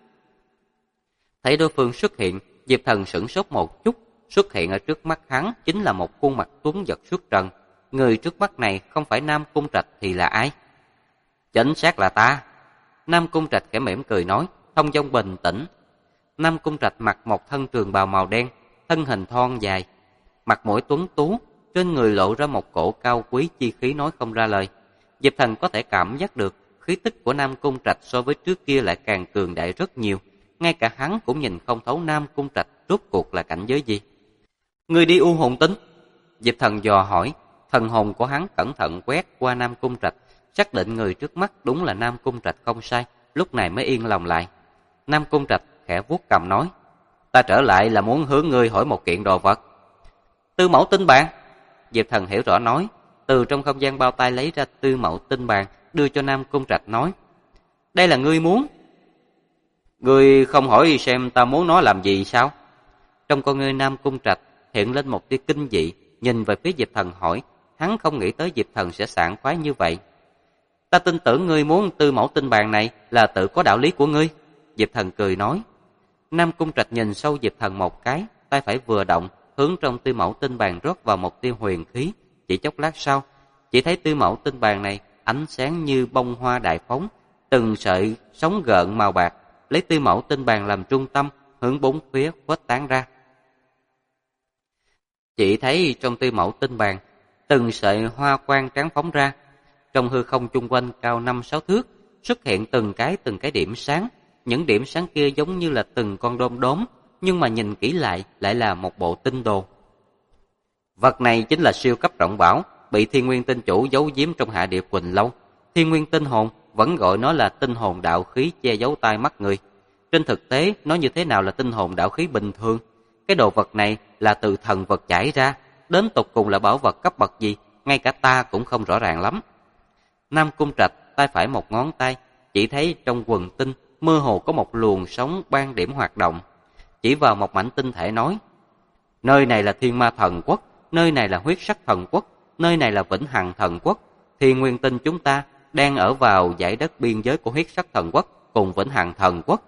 Thấy đối phương xuất hiện, Diệp Thần sửng sốt một chút, xuất hiện ở trước mắt hắn chính là một khuôn mặt tuấn giật xuất trần. Người trước mắt này không phải Nam Cung Trạch thì là ai? Chính xác là ta. Nam Cung Trạch khẽ mỉm cười nói, thông dong bình tĩnh. Nam Cung Trạch mặc một thân trường bào màu đen, thân hình thon dài, mặt mũi tuấn tú, trên người lộ ra một cổ cao quý chi khí nói không ra lời. Diệp Thần có thể cảm giác được khí tức của Nam Cung Trạch so với trước kia lại càng cường đại rất nhiều. Ngay cả hắn cũng nhìn không thấu Nam Cung Trạch rốt cuộc là cảnh giới gì. Người đi U Hồn Tinh? Diệp Thần dò hỏi. Thần hồn của hắn cẩn thận quét qua Nam Cung Trạch, xác định người trước mắt đúng là Nam Cung Trạch không sai, lúc này mới yên lòng lại. Nam Cung Trạch khẽ vuốt cằm nói, ta trở lại là muốn hướng ngươi hỏi một kiện đồ vật. Tư mẫu tinh bàn. Diệp Thần hiểu rõ nói, từ trong không gian bao tay lấy ra tư mẫu tinh bàn, đưa cho Nam Cung Trạch nói, đây là ngươi muốn. Ngươi không hỏi xem ta muốn nó làm gì sao? Trong con ngươi Nam Cung Trạch hiện lên một tia kinh dị, nhìn về phía Diệp Thần hỏi, hắn không nghĩ tới Diệp Thần sẽ sảng khoái như vậy. Ta tin tưởng ngươi muốn tư mẫu tinh bàn này là tự có đạo lý của ngươi. Diệp Thần cười nói. Nam Cung Trạch nhìn sâu Diệp Thần một cái, tay phải vừa động, hướng trong tư mẫu tinh bàn rót vào một tia huyền khí. Chỉ chốc lát sau, chỉ thấy tư mẫu tinh bàn này ánh sáng như bông hoa đại phóng, từng sợi sóng gợn màu bạc, lấy tư mẫu tinh bàn làm trung tâm, hướng bốn phía khuếch tán ra. Chỉ thấy trong tư mẫu tinh bàn, từng sợi hoa quang trắng phóng ra, trong hư không chung quanh cao 5-6 thước, xuất hiện từng cái điểm sáng. Những điểm sáng kia giống như là từng con đom đóm, nhưng mà nhìn kỹ lại là một bộ tinh đồ. Vật này chính là siêu cấp trọng bảo, bị Thiên Nguyên Tinh chủ giấu giếm trong hạ địa Quỳnh Lâu. Thiên Nguyên Tinh hồn vẫn gọi nó là tinh hồn đạo khí che giấu tai mắt người. Trên thực tế, nó như thế nào là tinh hồn đạo khí bình thường? Cái đồ vật này là từ thần vật chảy ra, đến tột cùng là bảo vật cấp bậc gì, ngay cả ta cũng không rõ ràng lắm. Nam Cung Trạch tay phải một ngón tay, chỉ thấy trong quần tinh mơ hồ có một luồng sóng ban điểm hoạt động, chỉ vào một mảnh tinh thể nói: nơi này là Thiên Ma Thần Quốc, nơi này là Huyết Sắc Thần Quốc, nơi này là Vĩnh Hằng Thần Quốc. Thiên Nguyên Tinh chúng ta đang ở vào dải đất biên giới của Huyết Sắc Thần Quốc cùng Vĩnh Hằng Thần Quốc.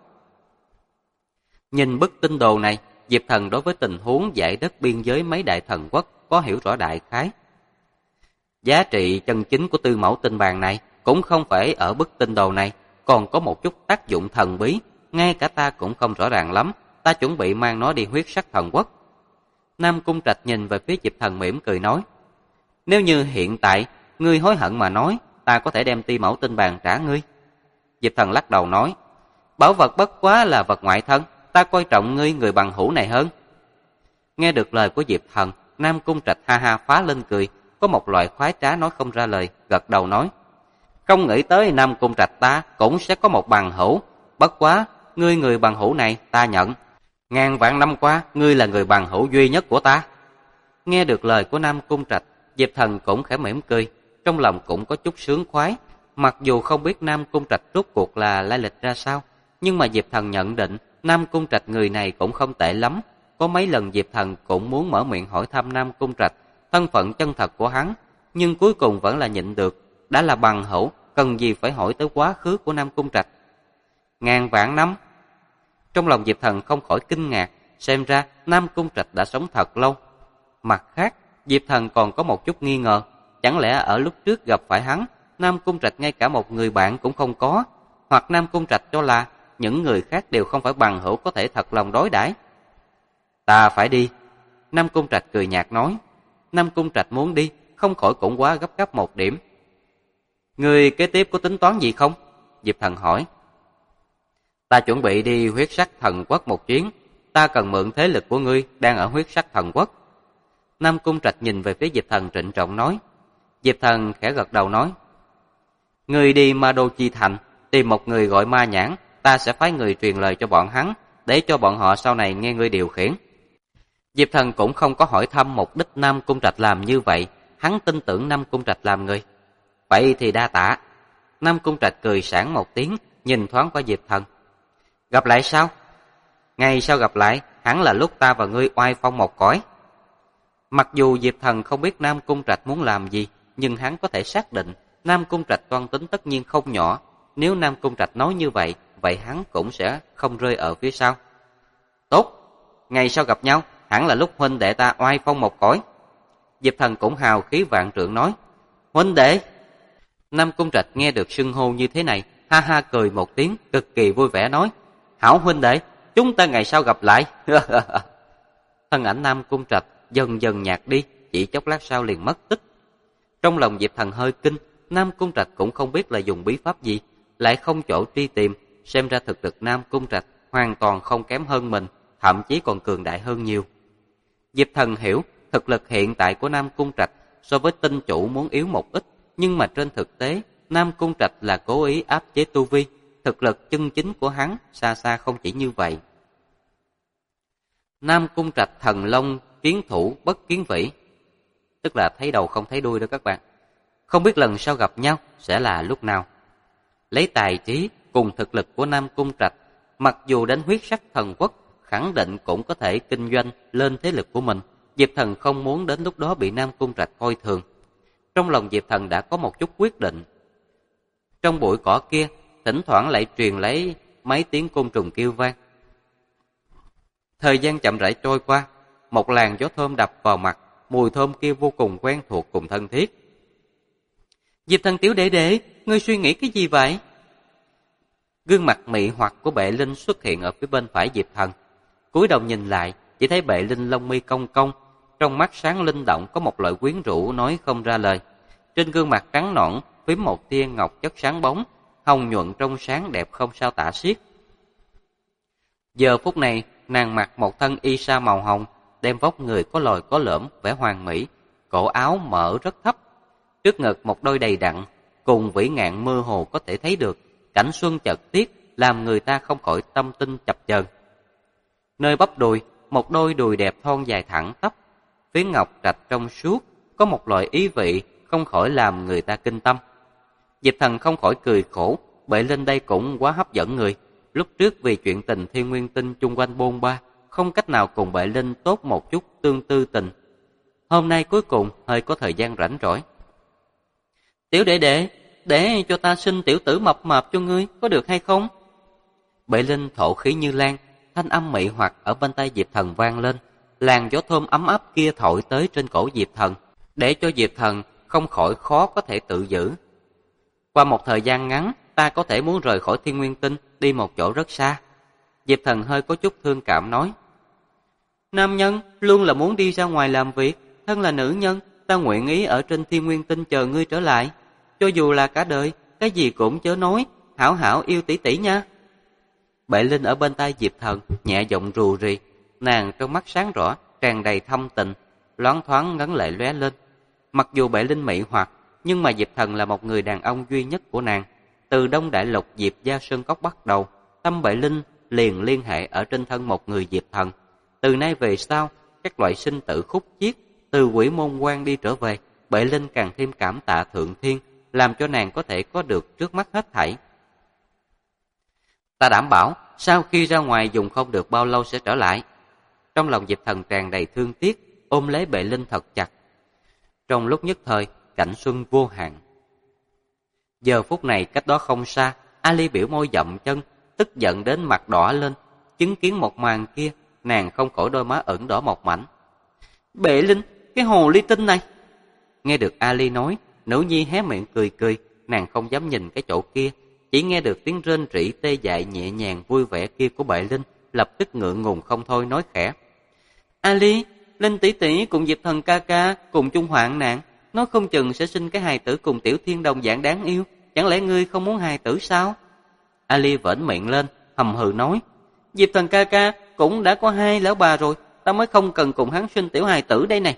Nhìn bức tinh đồ này, Diệp Thần đối với tình huống dải đất biên giới mấy đại thần quốc có hiểu rõ đại khái. Giá trị chân chính của tư mẫu tinh bàn này cũng không phải ở bức tinh đồ này, còn có một chút tác dụng thần bí, ngay cả ta cũng không rõ ràng lắm. Ta chuẩn bị mang nó đi Huyết Sắc Thần Quốc. Nam Cung Trạch nhìn về phía Diệp Thần mỉm cười nói: nếu như hiện tại ngươi hối hận mà nói, ta có thể đem tư mẫu tinh bàn trả ngươi. Diệp Thần lắc đầu nói: bảo vật bất quá là vật ngoại thân, ta coi trọng ngươi người bằng hữu này hơn. Nghe được lời của Diệp Thần, Nam Cung Trạch ha ha phá lên cười, có một loại khoái trá nói không ra lời, gật đầu nói: không nghĩ tới Nam Cung Trạch ta cũng sẽ có một bằng hữu, bất quá ngươi người bằng hữu này ta nhận. Ngàn vạn năm qua, ngươi là người bằng hữu duy nhất của ta. Nghe được lời của Nam Cung Trạch, Diệp Thần cũng khẽ mỉm cười, trong lòng cũng có chút sướng khoái. Mặc dù không biết Nam Cung Trạch rốt cuộc là lai lịch ra sao, nhưng mà Diệp Thần nhận định Nam Cung Trạch người này cũng không tệ lắm. Có mấy lần Diệp Thần cũng muốn mở miệng hỏi thăm Nam Cung Trạch thân phận chân thật của hắn, nhưng cuối cùng vẫn là nhịn được. Đã là bằng hữu, cần gì phải hỏi tới quá khứ của Nam Cung Trạch. Ngàn vạn năm. Trong lòng Diệp Thần không khỏi kinh ngạc, xem ra Nam Cung Trạch đã sống thật lâu. Mặt khác, Diệp Thần còn có một chút nghi ngờ, chẳng lẽ ở lúc trước gặp phải hắn, Nam Cung Trạch ngay cả một người bạn cũng không có, hoặc Nam Cung Trạch cho là những người khác đều không phải bằng hữu có thể thật lòng đối đãi. Ta phải đi. Nam Cung Trạch cười nhạt nói. Nam Cung Trạch muốn đi, không khỏi cũng quá gấp gáp một điểm. Người kế tiếp có tính toán gì không? Diệp Thần hỏi. Ta chuẩn bị đi Huyết Sắc Thần Quốc một chuyến, ta cần mượn thế lực của ngươi đang ở Huyết Sắc Thần Quốc. Nam Cung Trạch nhìn về phía Diệp Thần trịnh trọng nói. Diệp Thần khẽ gật đầu nói: ngươi đi Ma Đô Chi Thành, tìm một người gọi Ma Nhãn, ta sẽ phái người truyền lời cho bọn hắn, để cho bọn họ sau này nghe ngươi điều khiển. Diệp Thần cũng không có hỏi thăm mục đích Nam Cung Trạch làm như vậy, hắn tin tưởng Nam Cung Trạch làm người. Vậy thì đa tạ. Nam Cung Trạch cười sảng một tiếng, nhìn thoáng qua Diệp Thần. Gặp lại sao? Ngày sau gặp lại, hẳn là lúc ta và ngươi oai phong một cõi. Mặc dù Diệp Thần không biết Nam Cung Trạch muốn làm gì, nhưng hắn có thể xác định Nam Cung Trạch toan tính tất nhiên không nhỏ. Nếu Nam Cung Trạch nói như vậy, vậy hắn cũng sẽ không rơi ở phía sau. Tốt, ngày sau gặp nhau, hẳn là lúc huynh đệ ta oai phong một cõi. Diệp Thần cũng hào khí vạn trượng nói. Huynh đệ. Nam Cung Trạch nghe được xưng hô như thế này, ha ha cười một tiếng, cực kỳ vui vẻ nói. Hảo huynh đệ, chúng ta ngày sau gặp lại. Thân ảnh Nam Cung Trạch dần dần nhạt đi, chỉ chốc lát sau liền mất tích. Trong lòng Diệp Thần hơi kinh, Nam Cung Trạch cũng không biết là dùng bí pháp gì, lại không chỗ truy tìm, xem ra thực lực Nam Cung Trạch hoàn toàn không kém hơn mình, thậm chí còn cường đại hơn nhiều. Diệp Thần hiểu, thực lực hiện tại của Nam Cung Trạch so với tinh chủ muốn yếu một ít, nhưng mà trên thực tế, Nam Cung Trạch là cố ý áp chế tu vi, thực lực chân chính của hắn xa xa không chỉ như vậy. Nam Cung Trạch thần long kiến thủ bất kiến vĩ, tức là thấy đầu không thấy đuôi đó các bạn. Không biết lần sau gặp nhau sẽ là lúc nào. Lấy tài trí cùng thực lực của Nam Cung Trạch, mặc dù đến Huyết Sắc Thần Quốc, khẳng định cũng có thể kinh doanh lên thế lực của mình. Diệp Thần không muốn đến lúc đó bị Nam Cung Trạch coi thường. Trong lòng Diệp Thần đã có một chút quyết định. Trong bụi cỏ kia, thỉnh thoảng lại truyền lấy mấy tiếng côn trùng kêu vang. Thời gian chậm rãi trôi qua, một làn gió thơm đập vào mặt, mùi thơm kia vô cùng quen thuộc cùng thân thiết. Diệp Thần tiểu đệ đệ, ngươi suy nghĩ cái gì vậy? Gương mặt mị hoặc của Bệ Linh xuất hiện ở phía bên phải Diệp Thần. Cúi đầu nhìn lại, chỉ thấy Bệ Linh lông mi cong cong, trong mắt sáng linh động có một loại quyến rũ nói không ra lời. Trên gương mặt trắng nõn phím một tia ngọc chất sáng bóng, hồng nhuận trong sáng đẹp không sao tả xiết. Giờ phút này, nàng mặc một thân y sa màu hồng, đem vóc người có lồi có lõm, vẻ hoàn mỹ, cổ áo mở rất thấp, trước ngực một đôi đầy đặn, cùng vĩ ngạn mơ hồ có thể thấy được, cảnh xuân chợt tiết, làm người ta không khỏi tâm tinh chập chờn. Nơi bắp đùi, một đôi đùi đẹp thon dài thẳng tắp, phiến ngọc trạch trong suốt, có một loại ý vị không khỏi làm người ta kinh tâm. Diệp Thần không khỏi cười khổ, Bệ Linh đây cũng quá hấp dẫn người. Lúc trước vì chuyện tình Thiên Nguyên Tinh chung quanh bôn ba, không cách nào cùng Bệ Linh tốt một chút tương tư tình. Hôm nay cuối cùng hơi có thời gian rảnh rỗi. Tiểu đệ đệ, để cho ta sinh tiểu tử mập mạp cho ngươi, có được hay không? Bệ Linh thổ khí như lan, thanh âm mị hoặc ở bên tai Diệp Thần vang lên. Làn gió thơm ấm áp kia thổi tới trên cổ Diệp Thần, để cho Diệp Thần không khỏi khó có thể tự giữ. Qua một thời gian ngắn, ta có thể muốn rời khỏi Thiên Nguyên Tinh, đi một chỗ rất xa. Diệp Thần hơi có chút thương cảm nói. Nam nhân luôn là muốn đi ra ngoài làm việc, thân là nữ nhân, ta nguyện ý ở trên Thiên Nguyên Tinh chờ ngươi trở lại. Cho dù là cả đời, cái gì cũng chớ nói, hảo hảo yêu tỷ tỷ nha. Bệ Linh ở bên tai Diệp Thần, nhẹ giọng rù rì, nàng trong mắt sáng rõ, tràn đầy thâm tình, loáng thoáng ngấn lệ lóe lên. Mặc dù Bệ Linh mị hoặc, nhưng mà Diệp Thần là một người đàn ông duy nhất của nàng. Từ Đông Đại Lục Diệp gia Sơn Cốc bắt đầu, tâm Bệ Linh liền liên hệ ở trên thân một người Diệp Thần. Từ nay về sau, các loại sinh tử khúc chiết, từ Quỷ Môn Quan đi trở về, Bệ Linh càng thêm cảm tạ Thượng Thiên, làm cho nàng có thể có được trước mắt hết thảy. Ta đảm bảo, sau khi ra ngoài dùng không được bao lâu sẽ trở lại. Trong lòng Diệp Thần tràn đầy thương tiếc, ôm lấy Bệ Linh thật chặt. Trong lúc nhất thời, cảnh xuân vô hạn. Giờ phút này cách đó không xa, Ali biểu môi dậm chân, tức giận đến mặt đỏ lên. Chứng kiến một màn kia, nàng không khỏi đôi má ửng đỏ một mảnh. Bệ Linh, cái hồ ly tinh này! Nghe được Ali nói, nữ nhi hé miệng cười cười, nàng không dám nhìn cái chỗ kia. Chỉ nghe được tiếng rên rỉ tê dại nhẹ nhàng vui vẻ kia của Bệ Linh, lập tức ngượng ngùng không thôi nói khẽ. Ali, Linh tỷ tỷ cùng Diệp Thần ca ca cùng chung hoạn nạn, nói không chừng sẽ sinh cái hài tử cùng Tiểu Thiên đồng dạng đáng yêu, chẳng lẽ ngươi không muốn hài tử sao? Ali vểnh miệng lên, hầm hừ nói, Diệp Thần ca ca cũng đã có 2 lão bà rồi, ta mới không cần cùng hắn sinh tiểu hài tử đây này.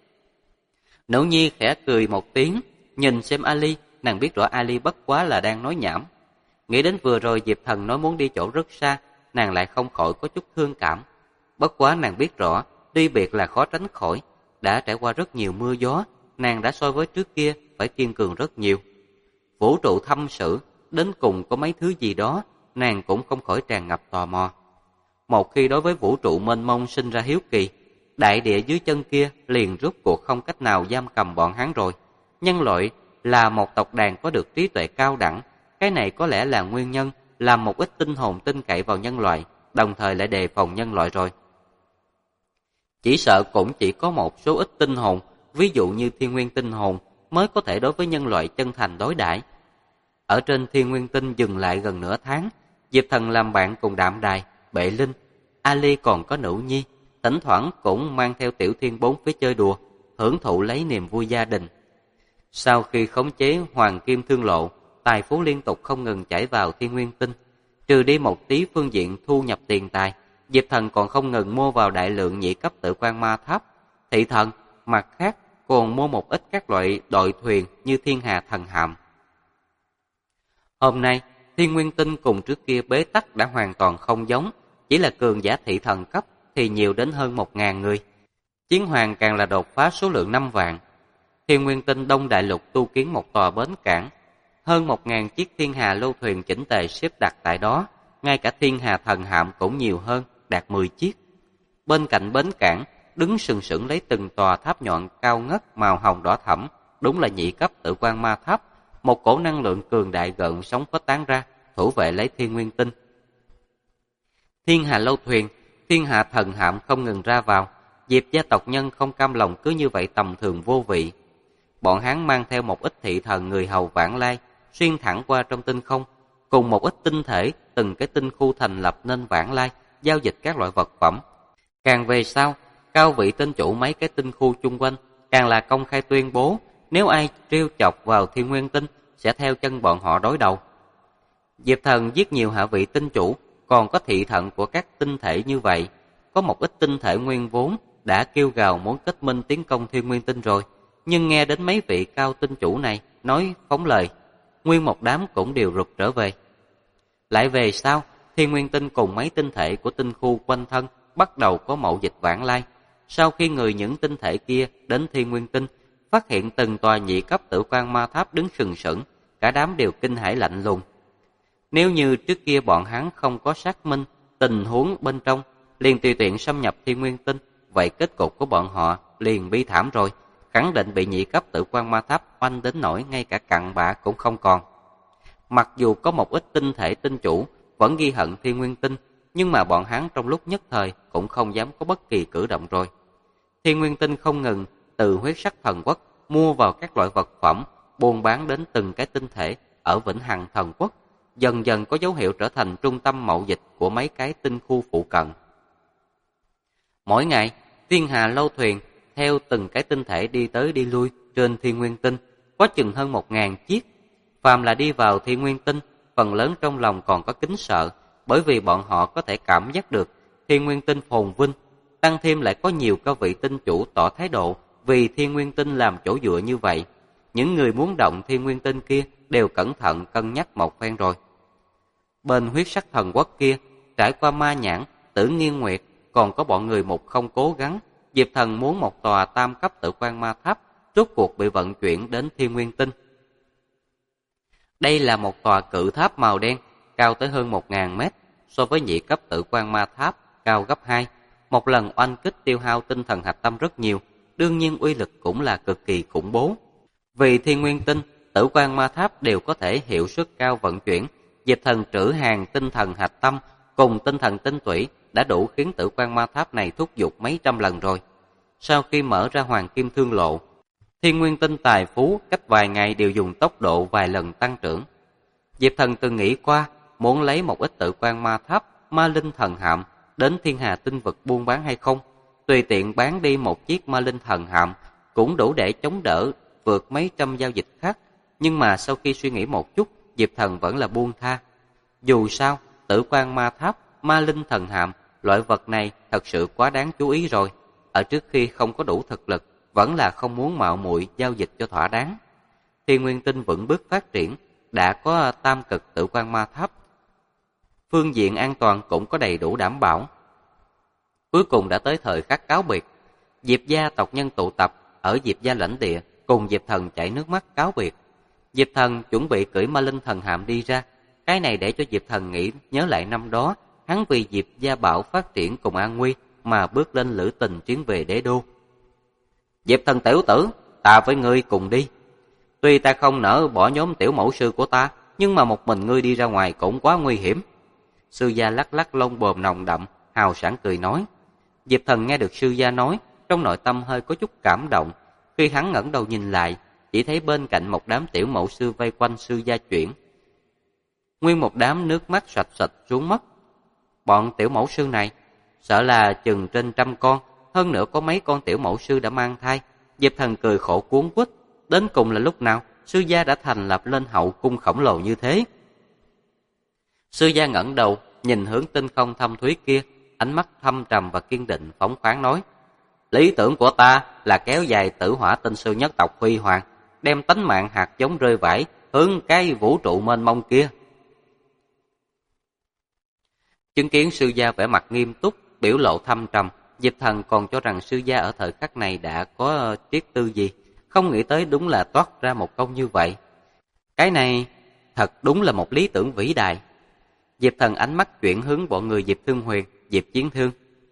Nữ nhi khẽ cười một tiếng, nhìn xem Ali, nàng biết rõ Ali bất quá là đang nói nhảm. Nghĩ đến vừa rồi Diệp Thần nói muốn đi chỗ rất xa, nàng lại không khỏi có chút thương cảm. Bất quá nàng biết rõ, đi biệt là khó tránh khỏi, đã trải qua rất nhiều mưa gió, nàng đã so với trước kia phải kiên cường rất nhiều. Vũ trụ thâm sử, đến cùng có mấy thứ gì đó, nàng cũng không khỏi tràn ngập tò mò. Một khi đối với vũ trụ mênh mông sinh ra hiếu kỳ, đại địa dưới chân kia liền rốt cuộc không cách nào giam cầm bọn hắn rồi. Nhân loại là một tộc đàn có được trí tuệ cao đẳng, cái này có lẽ là nguyên nhân làm một ít tinh hồn tin cậy vào nhân loại, đồng thời lại đề phòng nhân loại rồi. Chỉ sợ cũng chỉ có một số ít tinh hồn, ví dụ như Thiên Nguyên Tinh hồn, mới có thể đối với nhân loại chân thành đối đãi. Ở trên Thiên Nguyên Tinh dừng lại gần nửa tháng, Diệp Thần làm bạn cùng Đạm Đài, Bệ Linh, Ali còn có nữ nhi, thỉnh thoảng cũng mang theo Tiểu Thiên bốn phía chơi đùa, hưởng thụ lấy niềm vui gia đình. Sau khi khống chế Hoàng Kim Thương Lộ, tài phú liên tục không ngừng chảy vào Thiên Nguyên Tinh. Trừ đi một tí phương diện thu nhập tiền tài, Diệp Thần còn không ngừng mua vào đại lượng nhị cấp Tử Quan Ma Tháp, thị thần, mặt khác còn mua một ít các loại đội thuyền như Thiên Hà Thần Hạm. Hôm nay, Thiên Nguyên Tinh cùng trước kia bế tắc đã hoàn toàn không giống, chỉ là cường giả thị thần cấp thì nhiều đến hơn 1.000 người. Chiến hoàng càng là đột phá số lượng 5 vạn. Thiên Nguyên Tinh Đông Đại Lục tu kiến một tòa bến cảng, hơn 1.000 chiếc Thiên Hà lâu thuyền chỉnh tề xếp đặt tại đó, ngay cả Thiên Hà Thần Hạm cũng nhiều hơn, đạt 10 chiếc. Bên cạnh bến cảng, đứng sừng sững lấy từng tòa tháp nhọn cao ngất màu hồng đỏ thẫm, đúng là nhị cấp Tử Quan Ma Tháp. Một cổ năng lượng cường đại gợn sóng khuếch tán ra, thủ vệ lấy Thiên Nguyên Tinh. Thiên Hà lâu thuyền, Thiên Hà Thần Hạm không ngừng ra vào, Diệp gia tộc nhân không cam lòng cứ như vậy tầm thường vô vị. Bọn hắn mang theo một ít thị thần người hầu vãng lai, xuyên thẳng qua trong tinh không, cùng một ít tinh thể, từng cái tinh khu thành lập nên vãng lai, giao dịch các loại vật phẩm. Càng về sau, cao vị tinh chủ mấy cái tinh khu chung quanh, càng là công khai tuyên bố, nếu ai trêu chọc vào Thiên Nguyên Tinh, sẽ theo chân bọn họ đối đầu. Diệp Thần giết nhiều hạ vị tinh chủ, còn có thị thần của các tinh thể như vậy. Có một ít tinh thể nguyên vốn đã kêu gào muốn kết minh tiến công Thiên Nguyên Tinh rồi, nhưng nghe đến mấy vị cao tinh chủ này nói phóng lời, nguyên một đám cũng đều rụt trở về. Lại về sau, Thiên Nguyên Tinh cùng mấy tinh thể của tinh khu quanh thân bắt đầu có mậu dịch vãng lai. sau khi người những tinh thể kia đến Thiên Nguyên Tinh, phát hiện từng tòa nhị cấp tử quan ma tháp đứng sừng sững, cả đám đều kinh hãi lạnh lùng. Nếu như trước kia bọn hắn không có xác minh tình huống bên trong, liền tùy tiện xâm nhập Thiên Nguyên Tinh, vậy kết cục của bọn họ liền bi thảm rồi, khẳng định bị nhị cấp tử quan ma tháp oanh đến nỗi ngay cả cặn bã cũng không còn. Mặc dù có một ít tinh thể tinh chủ vẫn ghi hận Thiên Nguyên Tinh, nhưng mà bọn hắn trong lúc nhất thời cũng không dám có bất kỳ cử động rồi. Thiên Nguyên Tinh không ngừng từ huyết sắc thần quốc mua vào các loại vật phẩm, buôn bán đến từng cái tinh thể ở Vĩnh Hằng Thần Quốc, dần dần có dấu hiệu trở thành trung tâm mậu dịch của mấy cái tinh khu phụ cận. Mỗi ngày, Thiên Hà lâu thuyền theo từng cái tinh thể đi tới đi lui trên Thiên Nguyên Tinh, có chừng hơn 1000 chiếc. Phàm là đi vào Thiên Nguyên Tinh, phần lớn trong lòng còn có kính sợ, bởi vì bọn họ có thể cảm giác được Thiên Nguyên Tinh phồn vinh, tăng thêm lại có nhiều các vị tinh chủ tỏ thái độ vì Thiên Nguyên Tinh làm chỗ dựa như vậy. Những người muốn động Thiên Nguyên Tinh kia đều cẩn thận cân nhắc một phen rồi. Bên huyết sắc thần quốc kia, trải qua ma nhãn, Tử Nghiên Nguyệt, còn có bọn người một không cố gắng, Diệp Thần muốn một tòa tam cấp tử quan ma tháp rốt cuộc bị vận chuyển đến Thiên Nguyên Tinh. Đây là một tòa cự tháp màu đen, cao tới hơn 1000 mét, so với nhị cấp tử quan ma tháp cao gấp 2. Một lần oanh kích tiêu hao tinh thần hạch tâm rất nhiều, đương nhiên uy lực cũng là cực kỳ khủng bố. Vì Thiên Nguyên Tinh, tử quan ma tháp đều có thể hiệu suất cao vận chuyển, Diệp Thần trữ hàng tinh thần hạch tâm cùng tinh thần tinh tủy đã đủ khiến tử quan ma tháp này thúc giục mấy trăm lần rồi. Sau khi mở ra Hoàng Kim Thương Lộ, Thiên Nguyên Tinh tài phú cách vài ngày đều dùng tốc độ vài lần tăng trưởng. Diệp Thần từng nghĩ qua muốn lấy một ít tử quan ma tháp, ma linh thần hạm đến Thiên Hà tinh vực buôn bán hay không. Tùy tiện bán đi một chiếc ma linh thần hạm cũng đủ để chống đỡ vượt mấy trăm giao dịch khác. Nhưng mà sau khi suy nghĩ một chút, Diệp Thần vẫn là buông tha. Dù sao, tử quan ma tháp, ma linh thần hạm, loại vật này thật sự quá đáng chú ý rồi. Ở trước khi không có đủ thực lực, vẫn là không muốn mạo muội giao dịch cho thỏa đáng. Thiên Nguyên Tinh vững bước phát triển, đã có tam cực tử quan ma tháp. Phương diện an toàn cũng có đầy đủ đảm bảo. Cuối cùng đã tới thời khắc cáo biệt. Diệp gia tộc nhân tụ tập ở Diệp gia lãnh địa, cùng Diệp Thần chảy nước mắt cáo biệt. Diệp Thần chuẩn bị cưỡi ma linh thần hạm đi ra. Cái này để cho Diệp Thần nghĩ nhớ lại năm đó, hắn vì Diệp gia bảo phát triển cùng an nguy mà bước lên lữ tình chuyến về đế đô. Diệp Thần tiểu tử, ta với ngươi cùng đi. Tuy ta không nỡ bỏ nhóm tiểu mẫu sư của ta, nhưng mà một mình ngươi đi ra ngoài cũng quá nguy hiểm. Sư gia lắc lắc lông bồm nồng đậm, hào sảng cười nói. Diệp Thần nghe được sư gia nói, trong nội tâm hơi có chút cảm động. Khi hắn ngẩng đầu nhìn lại, chỉ thấy bên cạnh một đám tiểu mẫu sư vây quanh sư gia chuyển. Nguyên một đám nước mắt sạch sạch xuống mất. Bọn tiểu mẫu sư này, sợ là chừng trên 100 con, hơn nữa có mấy con tiểu mẫu sư đã mang thai. Diệp Thần cười khổ cuốn quýt, đến cùng là lúc nào sư gia đã thành lập lên hậu cung khổng lồ như thế. Sư gia ngẩng đầu, nhìn hướng tinh không thâm thúy kia, ánh mắt thâm trầm và kiên định phóng khoáng nói: lý tưởng của ta là kéo dài tử hỏa tinh sư nhất tộc huy hoàng, đem tánh mạng hạt giống rơi vãi hướng cái vũ trụ mênh mông kia. Chứng kiến sư gia vẻ mặt nghiêm túc, biểu lộ thâm trầm, Diệp Thần còn cho rằng sư gia ở thời khắc này đã có triết tư gì, không nghĩ tới đúng là toát ra một câu như vậy. Cái này thật đúng là một lý tưởng vĩ đại. Diệp Thần ánh mắt chuyển hướng bọn người Diệp Thương Huyền, Diệp Chiến Thương.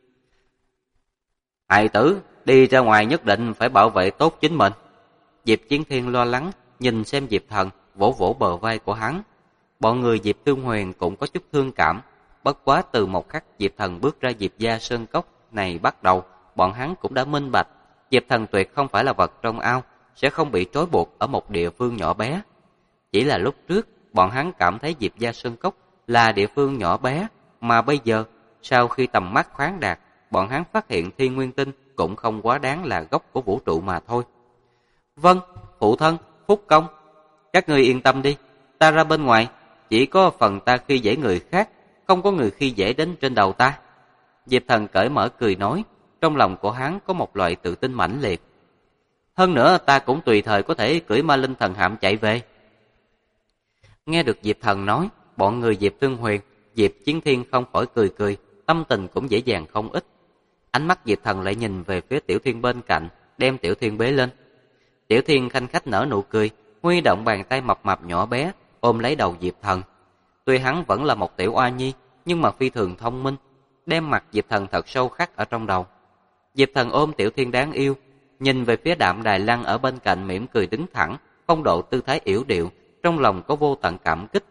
Hài tử, đi ra ngoài nhất định phải bảo vệ tốt chính mình. Diệp Chiến Thiên lo lắng, nhìn xem Diệp Thần, vỗ vỗ bờ vai của hắn. Bọn người Diệp Thương Huyền cũng có chút thương cảm. Bất quá từ một khắc Diệp Thần bước ra Diệp gia sơn cốc này bắt đầu, bọn hắn cũng đã minh bạch. Diệp Thần tuyệt không phải là vật trong ao, sẽ không bị trói buộc ở một địa phương nhỏ bé. Chỉ là lúc trước, bọn hắn cảm thấy Diệp gia sơn cốc là địa phương nhỏ bé, mà bây giờ, sau khi tầm mắt khoáng đạt, bọn hắn phát hiện Thiên Nguyên Tinh cũng không quá đáng là gốc của vũ trụ mà thôi. Vâng, phụ thân, Phúc Công, các ngươi yên tâm đi, ta ra bên ngoài, chỉ có phần ta khi dễ người khác, không có người khi dễ đến trên đầu ta. Diệp Thần cởi mở cười nói, trong lòng của hắn có một loại tự tin mãnh liệt. Hơn nữa ta cũng tùy thời có thể cưỡi ma linh thần hạm chạy về. Nghe được Diệp Thần nói, bọn người Diệp Thương Huyền, Diệp Chiến Thiên không khỏi cười cười, tâm tình cũng dễ dàng không ít. Ánh mắt Diệp Thần lại nhìn về phía Tiểu Thiên bên cạnh, đem Tiểu Thiên bế lên. Tiểu Thiên khanh khách nở nụ cười, huy động bàn tay mập mạp nhỏ bé, ôm lấy đầu Diệp Thần. Tuy hắn vẫn là một tiểu oa nhi, nhưng mà phi thường thông minh, đem mặt Diệp Thần thật sâu khắc ở trong đầu. Diệp Thần ôm Tiểu Thiên đáng yêu, nhìn về phía Đạm Đài Lăng ở bên cạnh mỉm cười đứng thẳng, phong độ tư thái yểu điệu, trong lòng có vô tận cảm kích.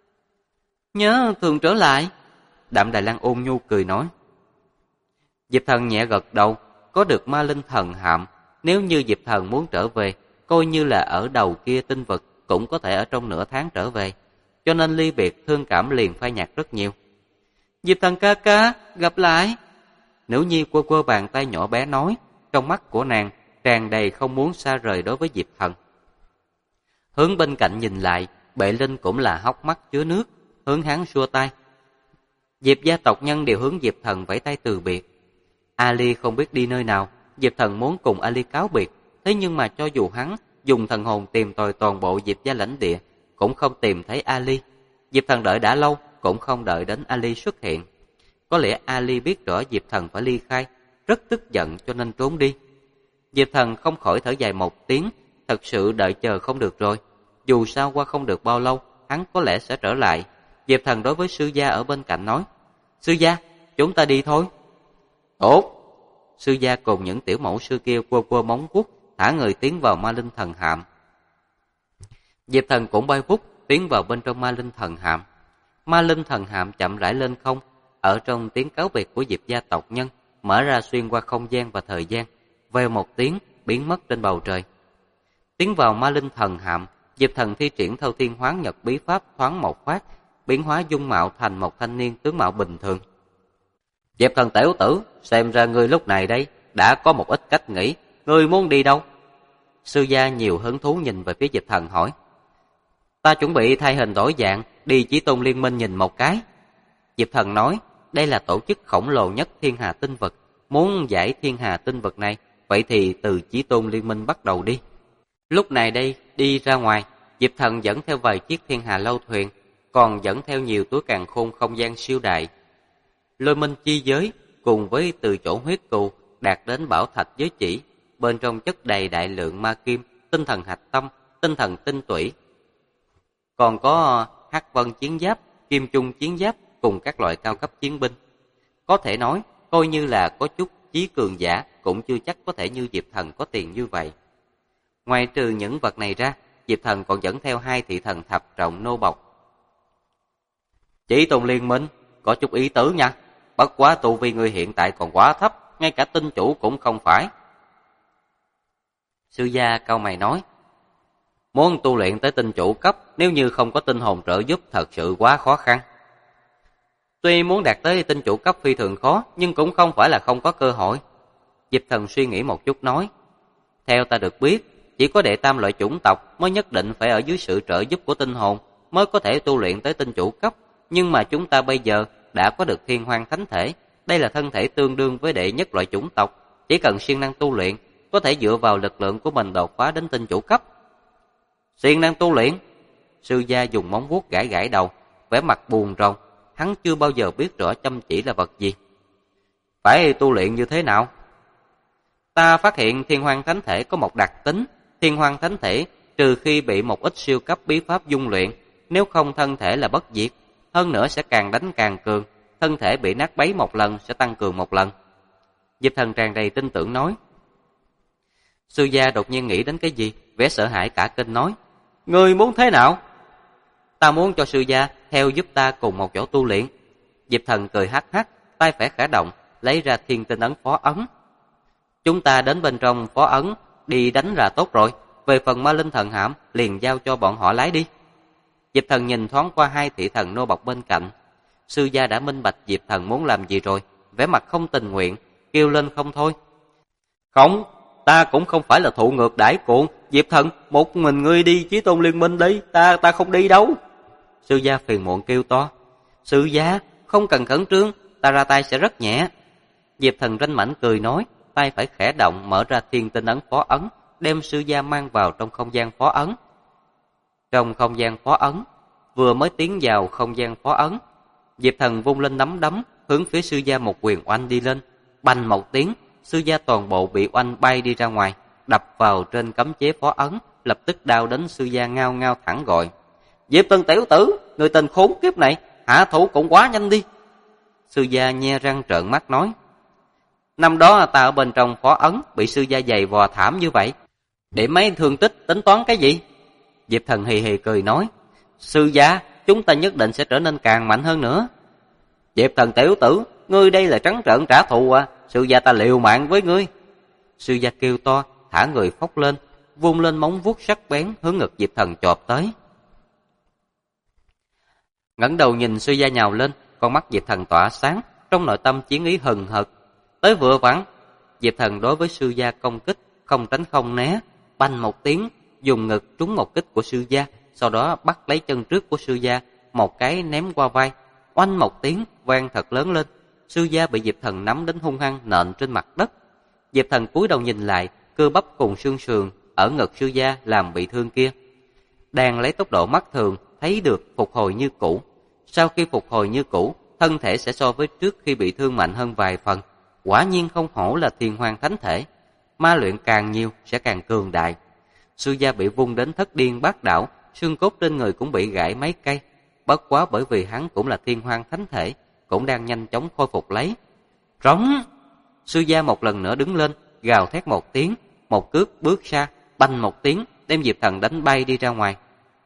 Nhớ thường trở lại. Đạm Đài Lăng ôn nhu cười nói. Diệp Thần nhẹ gật đầu, có được ma linh thần hạm, nếu như Diệp Thần muốn trở về, coi như là ở đầu kia tinh vực, cũng có thể ở trong nửa tháng trở về, cho nên ly biệt thương cảm liền phai nhạt rất nhiều. Diệp Thần ca ca, gặp lại. Nữ nhi quơ quơ bàn tay nhỏ bé nói, trong mắt của nàng tràn đầy không muốn xa rời đối với Diệp Thần. Hướng bên cạnh nhìn lại, Bệ Linh cũng là hốc mắt chứa nước, hướng hắn xua tay. Diệp gia tộc nhân đều hướng Diệp Thần vẫy tay từ biệt. Ali không biết đi nơi nào, Diệp Thần muốn cùng Ali cáo biệt, thế nhưng mà cho dù hắn dùng thần hồn tìm tòi toàn bộ Diệp gia lãnh địa, cũng không tìm thấy Ali. Diệp Thần đợi đã lâu, cũng không đợi đến Ali xuất hiện. Có lẽ Ali biết rõ Diệp Thần phải ly khai, rất tức giận cho nên trốn đi. Diệp Thần không khỏi thở dài một tiếng, thật sự đợi chờ không được rồi. Dù sao qua không được bao lâu, hắn có lẽ sẽ trở lại. Diệp Thần đối với sư gia ở bên cạnh nói, sư gia, chúng ta đi thôi. Tốt. Sư gia cùng những tiểu mẫu sư kia quơ quơ móng vuốt, thả người tiến vào ma linh thần hạm. Diệp Thần cũng bay vút tiến vào bên trong ma linh thần hạm. Ma linh thần hạm chậm rãi lên không, ở trong tiếng cáo biệt của Diệp gia tộc nhân, mở ra xuyên qua không gian và thời gian, vèo một tiếng biến mất trên bầu trời. Tiến vào ma linh thần hạm, Diệp Thần thi triển Thâu Thiên Hoán Nhật bí pháp thoáng một phát, biến hóa dung mạo thành một thanh niên tướng mạo bình thường. Diệp Thần tiểu tử, xem ra ngươi lúc này đây đã có một ít cách nghĩ, ngươi muốn đi đâu? Sư gia nhiều hứng thú nhìn về phía Diệp Thần hỏi. Ta chuẩn bị thay hình đổi dạng, đi Chí Tôn Liên Minh nhìn một cái. Diệp Thần nói, đây là tổ chức khổng lồ nhất thiên hà tinh vực, muốn giải thiên hà tinh vực này, vậy thì từ Chí Tôn Liên Minh bắt đầu đi. Lúc này đây, đi ra ngoài, Diệp Thần dẫn theo vài chiếc thiên hà lâu thuyền, còn dẫn theo nhiều túi càn khôn không gian siêu đại. Lôi minh chi giới, cùng với từ chỗ huyết cừu đạt đến bảo thạch giới chỉ, bên trong chất đầy đại lượng ma kim, tinh thần hạch tâm, tinh thần tinh tủy. Còn có hắc vân chiến giáp, kim trung chiến giáp cùng các loại cao cấp chiến binh. Có thể nói, coi như là có chút chí cường giả, cũng chưa chắc có thể như Diệp Thần có tiền như vậy. Ngoài trừ những vật này ra, Diệp Thần còn dẫn theo 2 thị thần thập trọng nô bộc. Chí Tôn Liên Minh, có chút ý tứ nha, bất quá tu vi người hiện tại còn quá thấp, ngay cả tinh chủ cũng không phải. Sư gia cau mày nói, muốn tu luyện tới tinh chủ cấp, nếu như không có tinh hồn trợ giúp thật sự quá khó khăn. Tuy muốn đạt tới tinh chủ cấp phi thường khó, nhưng cũng không phải là không có cơ hội. Diệp Thần suy nghĩ một chút nói, theo ta được biết, chỉ có đệ tam loại chủng tộc mới nhất định phải ở dưới sự trợ giúp của tinh hồn mới có thể tu luyện tới tinh chủ cấp, nhưng mà chúng ta bây giờ đã có được thiên hoang thánh thể, đây là thân thể tương đương với đệ nhất loại chủng tộc, chỉ cần siêng năng tu luyện, có thể dựa vào lực lượng của mình đột phá đến tinh chủ cấp. Siêng năng tu luyện? Sư gia dùng móng vuốt gãi gãi đầu, vẻ mặt buồn rầu, hắn chưa bao giờ biết rõ chăm chỉ là vật gì. Phải tu luyện như thế nào? Ta phát hiện thiên hoang thánh thể có một đặc tính, thiên hoang thánh thể trừ khi bị một ít siêu cấp bí pháp dung luyện, nếu không thân thể là bất diệt, hơn nữa sẽ càng đánh càng cường, thân thể bị nát bấy một lần sẽ tăng cường một lần. Diệp Thần tràn đầy tin tưởng nói. Sư gia đột nhiên nghĩ đến cái gì, vẻ sợ hãi cả kinh nói, ngươi muốn thế nào? Ta muốn cho sư gia theo giúp ta cùng một chỗ tu luyện. Diệp Thần cười hắc hắc, tay phải khẽ động, lấy ra thiên tinh ấn phó ấn. Chúng ta đến bên trong phó ấn, đi đánh là tốt rồi, về phần ma linh thần hạm, liền giao cho bọn họ lái đi. Diệp Thần nhìn thoáng qua 2 thị thần nô bộc bên cạnh. Sư gia đã minh bạch Diệp Thần muốn làm gì rồi, vẻ mặt không tình nguyện, kêu lên không thôi. Không, ta cũng không phải là thụ ngược đãi cuộn, Diệp Thần, một mình ngươi đi Chí Tôn Liên Minh đi, ta không đi đâu. Sư gia phiền muộn kêu to. Sư gia, không cần khẩn trương, ta ra tay sẽ rất nhẹ. Diệp Thần ranh mảnh cười nói, tay phải khẽ động mở ra thiên tinh ấn phó ấn, đem sư gia mang vào trong không gian phó ấn. Trong không gian phó ấn, vừa mới tiến vào không gian phó ấn, Diệp Thần vung lên nắm đấm, hướng phía sư gia một quyền oanh đi lên. bành một tiếng, Sư Gia toàn bộ bị oanh bay đi ra ngoài, đập vào trên cấm chế phó ấn, lập tức đau đến Sư Gia ngao ngao thẳng gọi: Diệp Thần tiểu tử, người tên khốn kiếp này, hạ thủ cũng quá nhanh đi. Sư Gia nhe răng trợn mắt nói: Năm đó ta ở bên trong phó ấn, bị Sư Gia giày vò thảm như vậy, để mấy thương tích tính toán cái gì? Diệp Thần hì hì cười nói: Sư Gia, chúng ta nhất định sẽ trở nên càng mạnh hơn nữa. Diệp Thần tiểu tử, ngươi đây là trắng trợn trả thù à? Sư Gia ta liều mạng với ngươi. Sư Gia kêu to, thả người phóc lên, vung lên móng vuốt sắc bén hướng ngực Diệp Thần chộp tới. Ngẩng đầu nhìn Sư Gia nhào lên, con mắt Diệp Thần tỏa sáng, trong nội tâm chiến ý hừng hực. Tới vừa vặn, Diệp Thần đối với Sư Gia công kích, không tránh không né, bành một tiếng, dùng ngực trúng một kích của Sư Gia, sau đó bắt lấy chân trước của Sư Gia, một cái ném qua vai, oanh một tiếng vang thật lớn lên. Sư Gia bị Diệp Thần nắm đến hung hăng nện trên mặt đất. Diệp Thần cúi đầu nhìn lại, cơ bắp cùng xương sườn ở ngực Sư Gia làm bị thương kia, đang lấy tốc độ mắt thường thấy được phục hồi như cũ. Sau khi phục hồi như cũ, thân thể sẽ so với trước khi bị thương mạnh hơn vài phần. Quả nhiên không hổ là Thiên Hoang Thánh Thể, ma luyện càng nhiều sẽ càng cường đại. Sư Gia bị vung đến thất điên bát đảo, xương cốt trên người cũng bị gãy mấy cây. Bất quá bởi vì hắn cũng là Thiên Hoang Thánh Thể, cũng đang nhanh chóng khôi phục lấy. Trống! Sư Gia một lần nữa đứng lên, gào thét một tiếng, một cước bước xa, bành một tiếng, đem Diệp Thần đánh bay đi ra ngoài.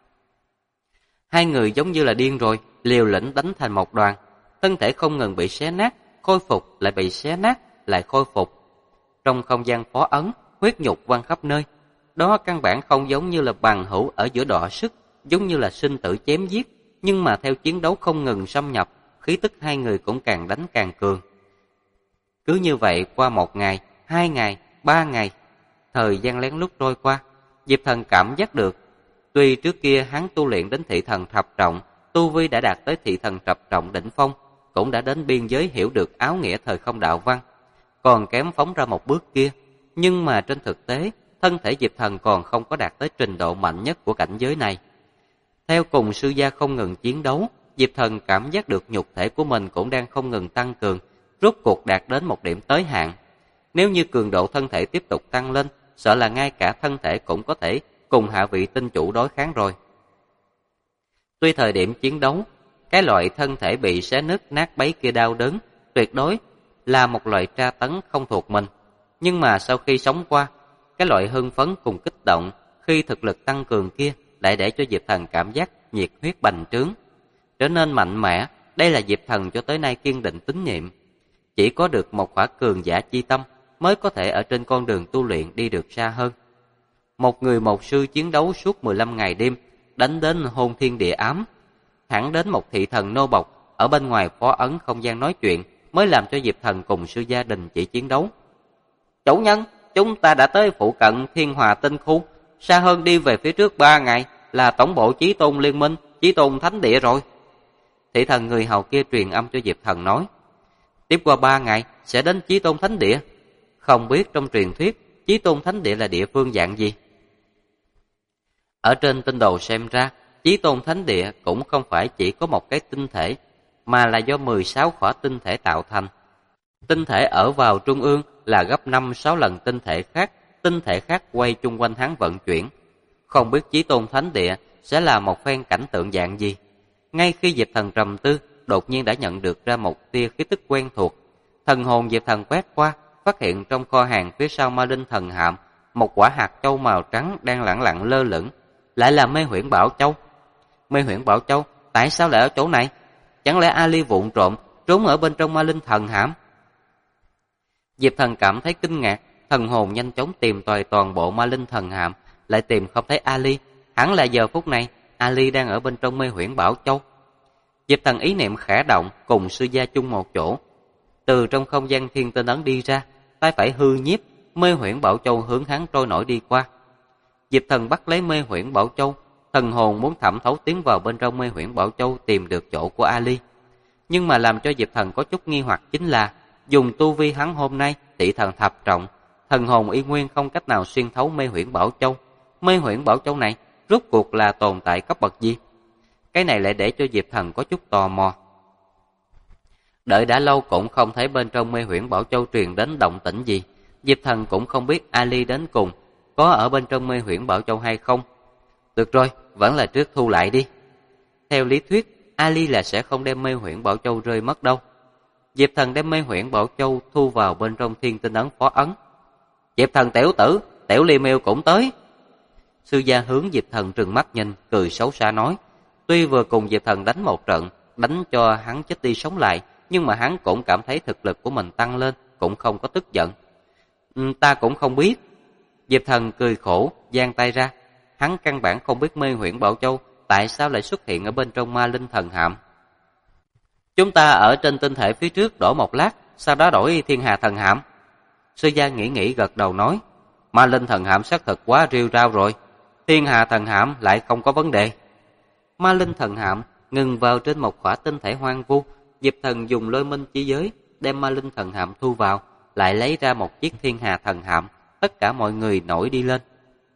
Hai người giống như là điên rồi, liều lĩnh đánh thành một đoàn, thân thể không ngừng bị xé nát, khôi phục lại bị xé nát, lại khôi phục. Trong không gian phó ấn, huyết nhục văng khắp nơi. Đó căn bản không giống như là bằng hữu ở giữa đọ sức, giống như là sinh tử chém giết, nhưng mà theo chiến đấu không ngừng xâm nhập, khí tức hai người cũng càng đánh càng cường. Cứ như vậy qua 1 ngày, 2 ngày, 3 ngày, thời gian lén lút trôi qua, Diệp Thần cảm giác được, tuy trước kia hắn tu luyện đến thị thần thập trọng, tu vi đã đạt tới thị thần thập trọng đỉnh phong, cũng đã đến biên giới hiểu được áo nghĩa thời không đạo văn, còn kém phóng ra một bước kia. Nhưng mà trên thực tế, thân thể Diệp Thần còn không có đạt tới trình độ mạnh nhất của cảnh giới này. Theo cùng Sư Gia không ngừng chiến đấu, Diệp Thần cảm giác được nhục thể của mình cũng đang không ngừng tăng cường, rốt cuộc đạt đến một điểm tới hạn. Nếu như cường độ thân thể tiếp tục tăng lên, sợ là ngay cả thân thể cũng có thể cùng hạ vị tinh chủ đối kháng rồi. Tuy thời điểm chiến đấu, cái loại thân thể bị xé nứt nát bấy kia đau đớn, tuyệt đối là một loại tra tấn không thuộc mình. Nhưng mà sau khi sống qua, cái loại hưng phấn cùng kích động khi thực lực tăng cường kia lại để cho Diệp Thần cảm giác nhiệt huyết bành trướng, trở nên mạnh mẽ. Đây là Diệp Thần cho tới nay kiên định tín nhiệm. Chỉ có được một khỏa cường giả chi tâm mới có thể ở trên con đường tu luyện đi được xa hơn. Một người một sư chiến đấu suốt 15 ngày đêm, đánh đến hôn thiên địa ám, thẳng đến một thị thần nô bộc ở bên ngoài phó ấn không gian nói chuyện, mới làm cho Diệp Thần cùng Sư Gia đình chỉ chiến đấu. Chủ nhân, chúng ta đã tới phụ cận Thiên Hòa Tinh khu, xa hơn đi về phía trước 3 ngày là tổng bộ Chí Tôn Liên Minh, Chí Tôn Thánh Địa rồi. Thị thần người hầu kia truyền âm cho Diệp Thần nói, tiếp qua 3 ngày sẽ đến Chí Tôn Thánh Địa. Không biết trong truyền thuyết Chí Tôn Thánh Địa là địa phương dạng gì? Ở trên tinh đồ xem ra, Chí Tôn Thánh Địa cũng không phải chỉ có một cái tinh thể, mà là do 16 khỏa tinh thể tạo thành. Tinh thể ở vào trung ương là gấp 5-6 lần tinh thể khác quay chung quanh hắn vận chuyển. Không biết Chí Tôn Thánh Địa sẽ là một phen cảnh tượng dạng gì. Ngay khi Diệp Thần trầm tư, đột nhiên đã nhận được ra một tia khí tức quen thuộc. Thần hồn Diệp Thần quét qua, phát hiện trong kho hàng phía sau Ma Linh Thần Hạm, một quả hạt châu màu trắng đang lẳng lặng lơ lửng, lại là Mê Huyễn Bảo Châu. Mê Huyễn Bảo Châu, tại sao lại ở chỗ này? Chẳng lẽ Ali vụng trộm trốn ở bên trong Ma Linh Thần Hạm? Diệp Thần cảm thấy kinh ngạc, thần hồn nhanh chóng tìm tòi toàn bộ Ma Linh Thần Hạm, lại tìm không thấy Ali. Hẳn là giờ phút này Ali đang ở bên trong Mê Huyễn Bảo Châu. Diệp Thần ý niệm khẽ động, cùng Sư Gia chung một chỗ, từ trong không gian thiên tinh ấn đi ra, tay phải hư nhiếp, Mê Huyễn Bảo Châu hướng hắn trôi nổi đi qua. Diệp Thần bắt lấy Mê Huyễn Bảo Châu, thần hồn muốn thẩm thấu tiến vào bên trong Mê Huyễn Bảo Châu tìm được chỗ của Ali. Nhưng mà làm cho Diệp Thần có chút nghi hoặc chính là, dùng tu vi hắn hôm nay thị thần thập trọng, thần hồn y nguyên không cách nào xuyên thấu Mê Huyễn Bảo Châu. Mê Huyễn Bảo Châu này rốt cuộc là tồn tại cấp bậc gì? Cái này lại để cho Diệp Thần có chút tò mò. Đợi đã lâu cũng không thấy bên trong Mê Huyễn Bảo Châu truyền đến động tĩnh gì. Diệp Thần cũng không biết Ali đến cùng có ở bên trong Mê Huyễn Bảo Châu hay không. Được rồi, vẫn là trước thu lại đi. Theo lý thuyết, Ali là sẽ không đem Mê Huyễn Bảo Châu rơi mất đâu. Diệp Thần đem Mê Huyễn Bảo Châu thu vào bên trong Thiên Tinh Ấn phó ấn. Diệp Thần tiểu tử, Tiểu Ly Miêu cũng tới. Sư gia hướng Diệp Thần trừng mắt nhìn, cười xấu xa nói. Tuy vừa cùng Diệp Thần đánh một trận, đánh cho hắn chết đi sống lại, nhưng mà hắn cũng cảm thấy thực lực của mình tăng lên, cũng không có tức giận. Ta cũng không biết. Diệp Thần cười khổ, giang tay ra. Hắn căn bản không biết Mê Huyễn Bảo Châu tại sao lại xuất hiện ở bên trong Ma Linh Thần Hạm. Chúng ta ở trên tinh thể phía trước đổ một lát, sau đó đổi Thiên Hà Thần Hạm. Sư gia nghĩ gật đầu nói, Ma Linh Thần Hạm xác thực quá rêu rao rồi, Thiên Hà Thần Hạm lại không có vấn đề. Ma Linh Thần Hạm ngừng vào trên một khỏa tinh thể hoang vu. Diệp Thần dùng lôi minh chi giới đem Ma Linh Thần Hạm thu vào, lại lấy ra một chiếc Thiên Hà Thần Hạm. Tất cả mọi người nổi đi lên.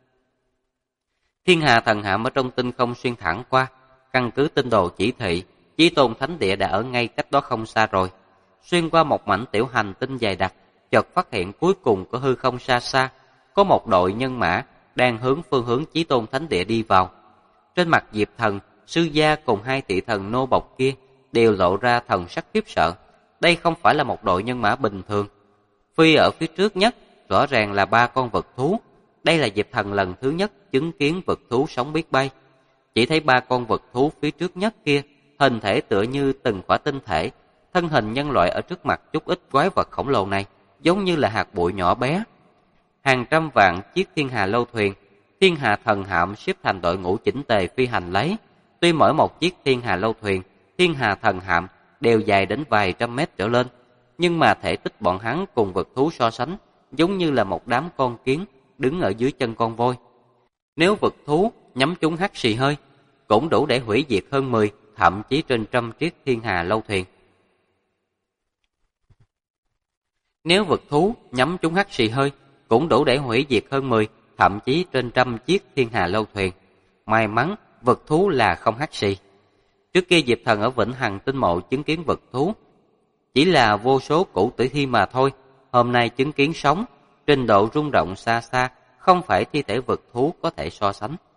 Thiên Hà Thần Hạm ở trong tinh không xuyên thẳng qua, căn cứ tinh đồ chỉ thị, Chí Tôn Thánh Địa đã ở ngay cách đó không xa rồi. Xuyên qua một mảnh tiểu hành tinh dày đặc, chợt phát hiện cuối cùng của hư không xa xa, có một đội nhân mã đang hướng phương hướng Chí Tôn Thánh Địa đi vào. Trên mặt Diệp Thần, sư gia cùng hai tỷ thần nô bộc kia đều lộ ra thần sắc khiếp sợ. Đây không phải là một đội nhân mã bình thường. Phi ở phía trước nhất, rõ ràng là 3 con vật thú. Đây là Diệp Thần lần thứ nhất chứng kiến vật thú sống biết bay. Chỉ thấy 3 con vật thú phía trước nhất kia, hình thể tựa như từng quả tinh thể, thân hình nhân loại ở trước mặt chút ít quái vật khổng lồ này, giống như là hạt bụi nhỏ bé. Hàng trăm vạn chiếc Thiên Hà lâu thuyền, Thiên Hà Thần Hạm xếp thành đội ngũ chỉnh tề phi hành lấy. Tuy mỗi một chiếc Thiên Hà lâu thuyền, Thiên Hà Thần Hạm đều dài đến vài trăm mét trở lên, nhưng mà thể tích bọn hắn cùng vật thú so sánh, giống như là một đám con kiến đứng ở dưới chân con voi. Nếu vật thú nhắm trúng hắc xì hơi, cũng đủ để hủy diệt hơn 10, thậm chí trên trăm chiếc Thiên Hà lâu thuyền. Nếu vật thú nhắm trúng hắc xì hơi, cũng đủ để hủy diệt hơn 10, thậm chí trên trăm chiếc Thiên Hà lâu thuyền. May mắn, vật thú là không hắc xì. Trước kia Diệp Thần ở Vĩnh Hằng Tinh Mộ chứng kiến vật thú, chỉ là vô số cửu tử thi mà thôi. Hôm nay chứng kiến sống, trình độ rung động xa xa, không phải thi thể vật thú có thể so sánh.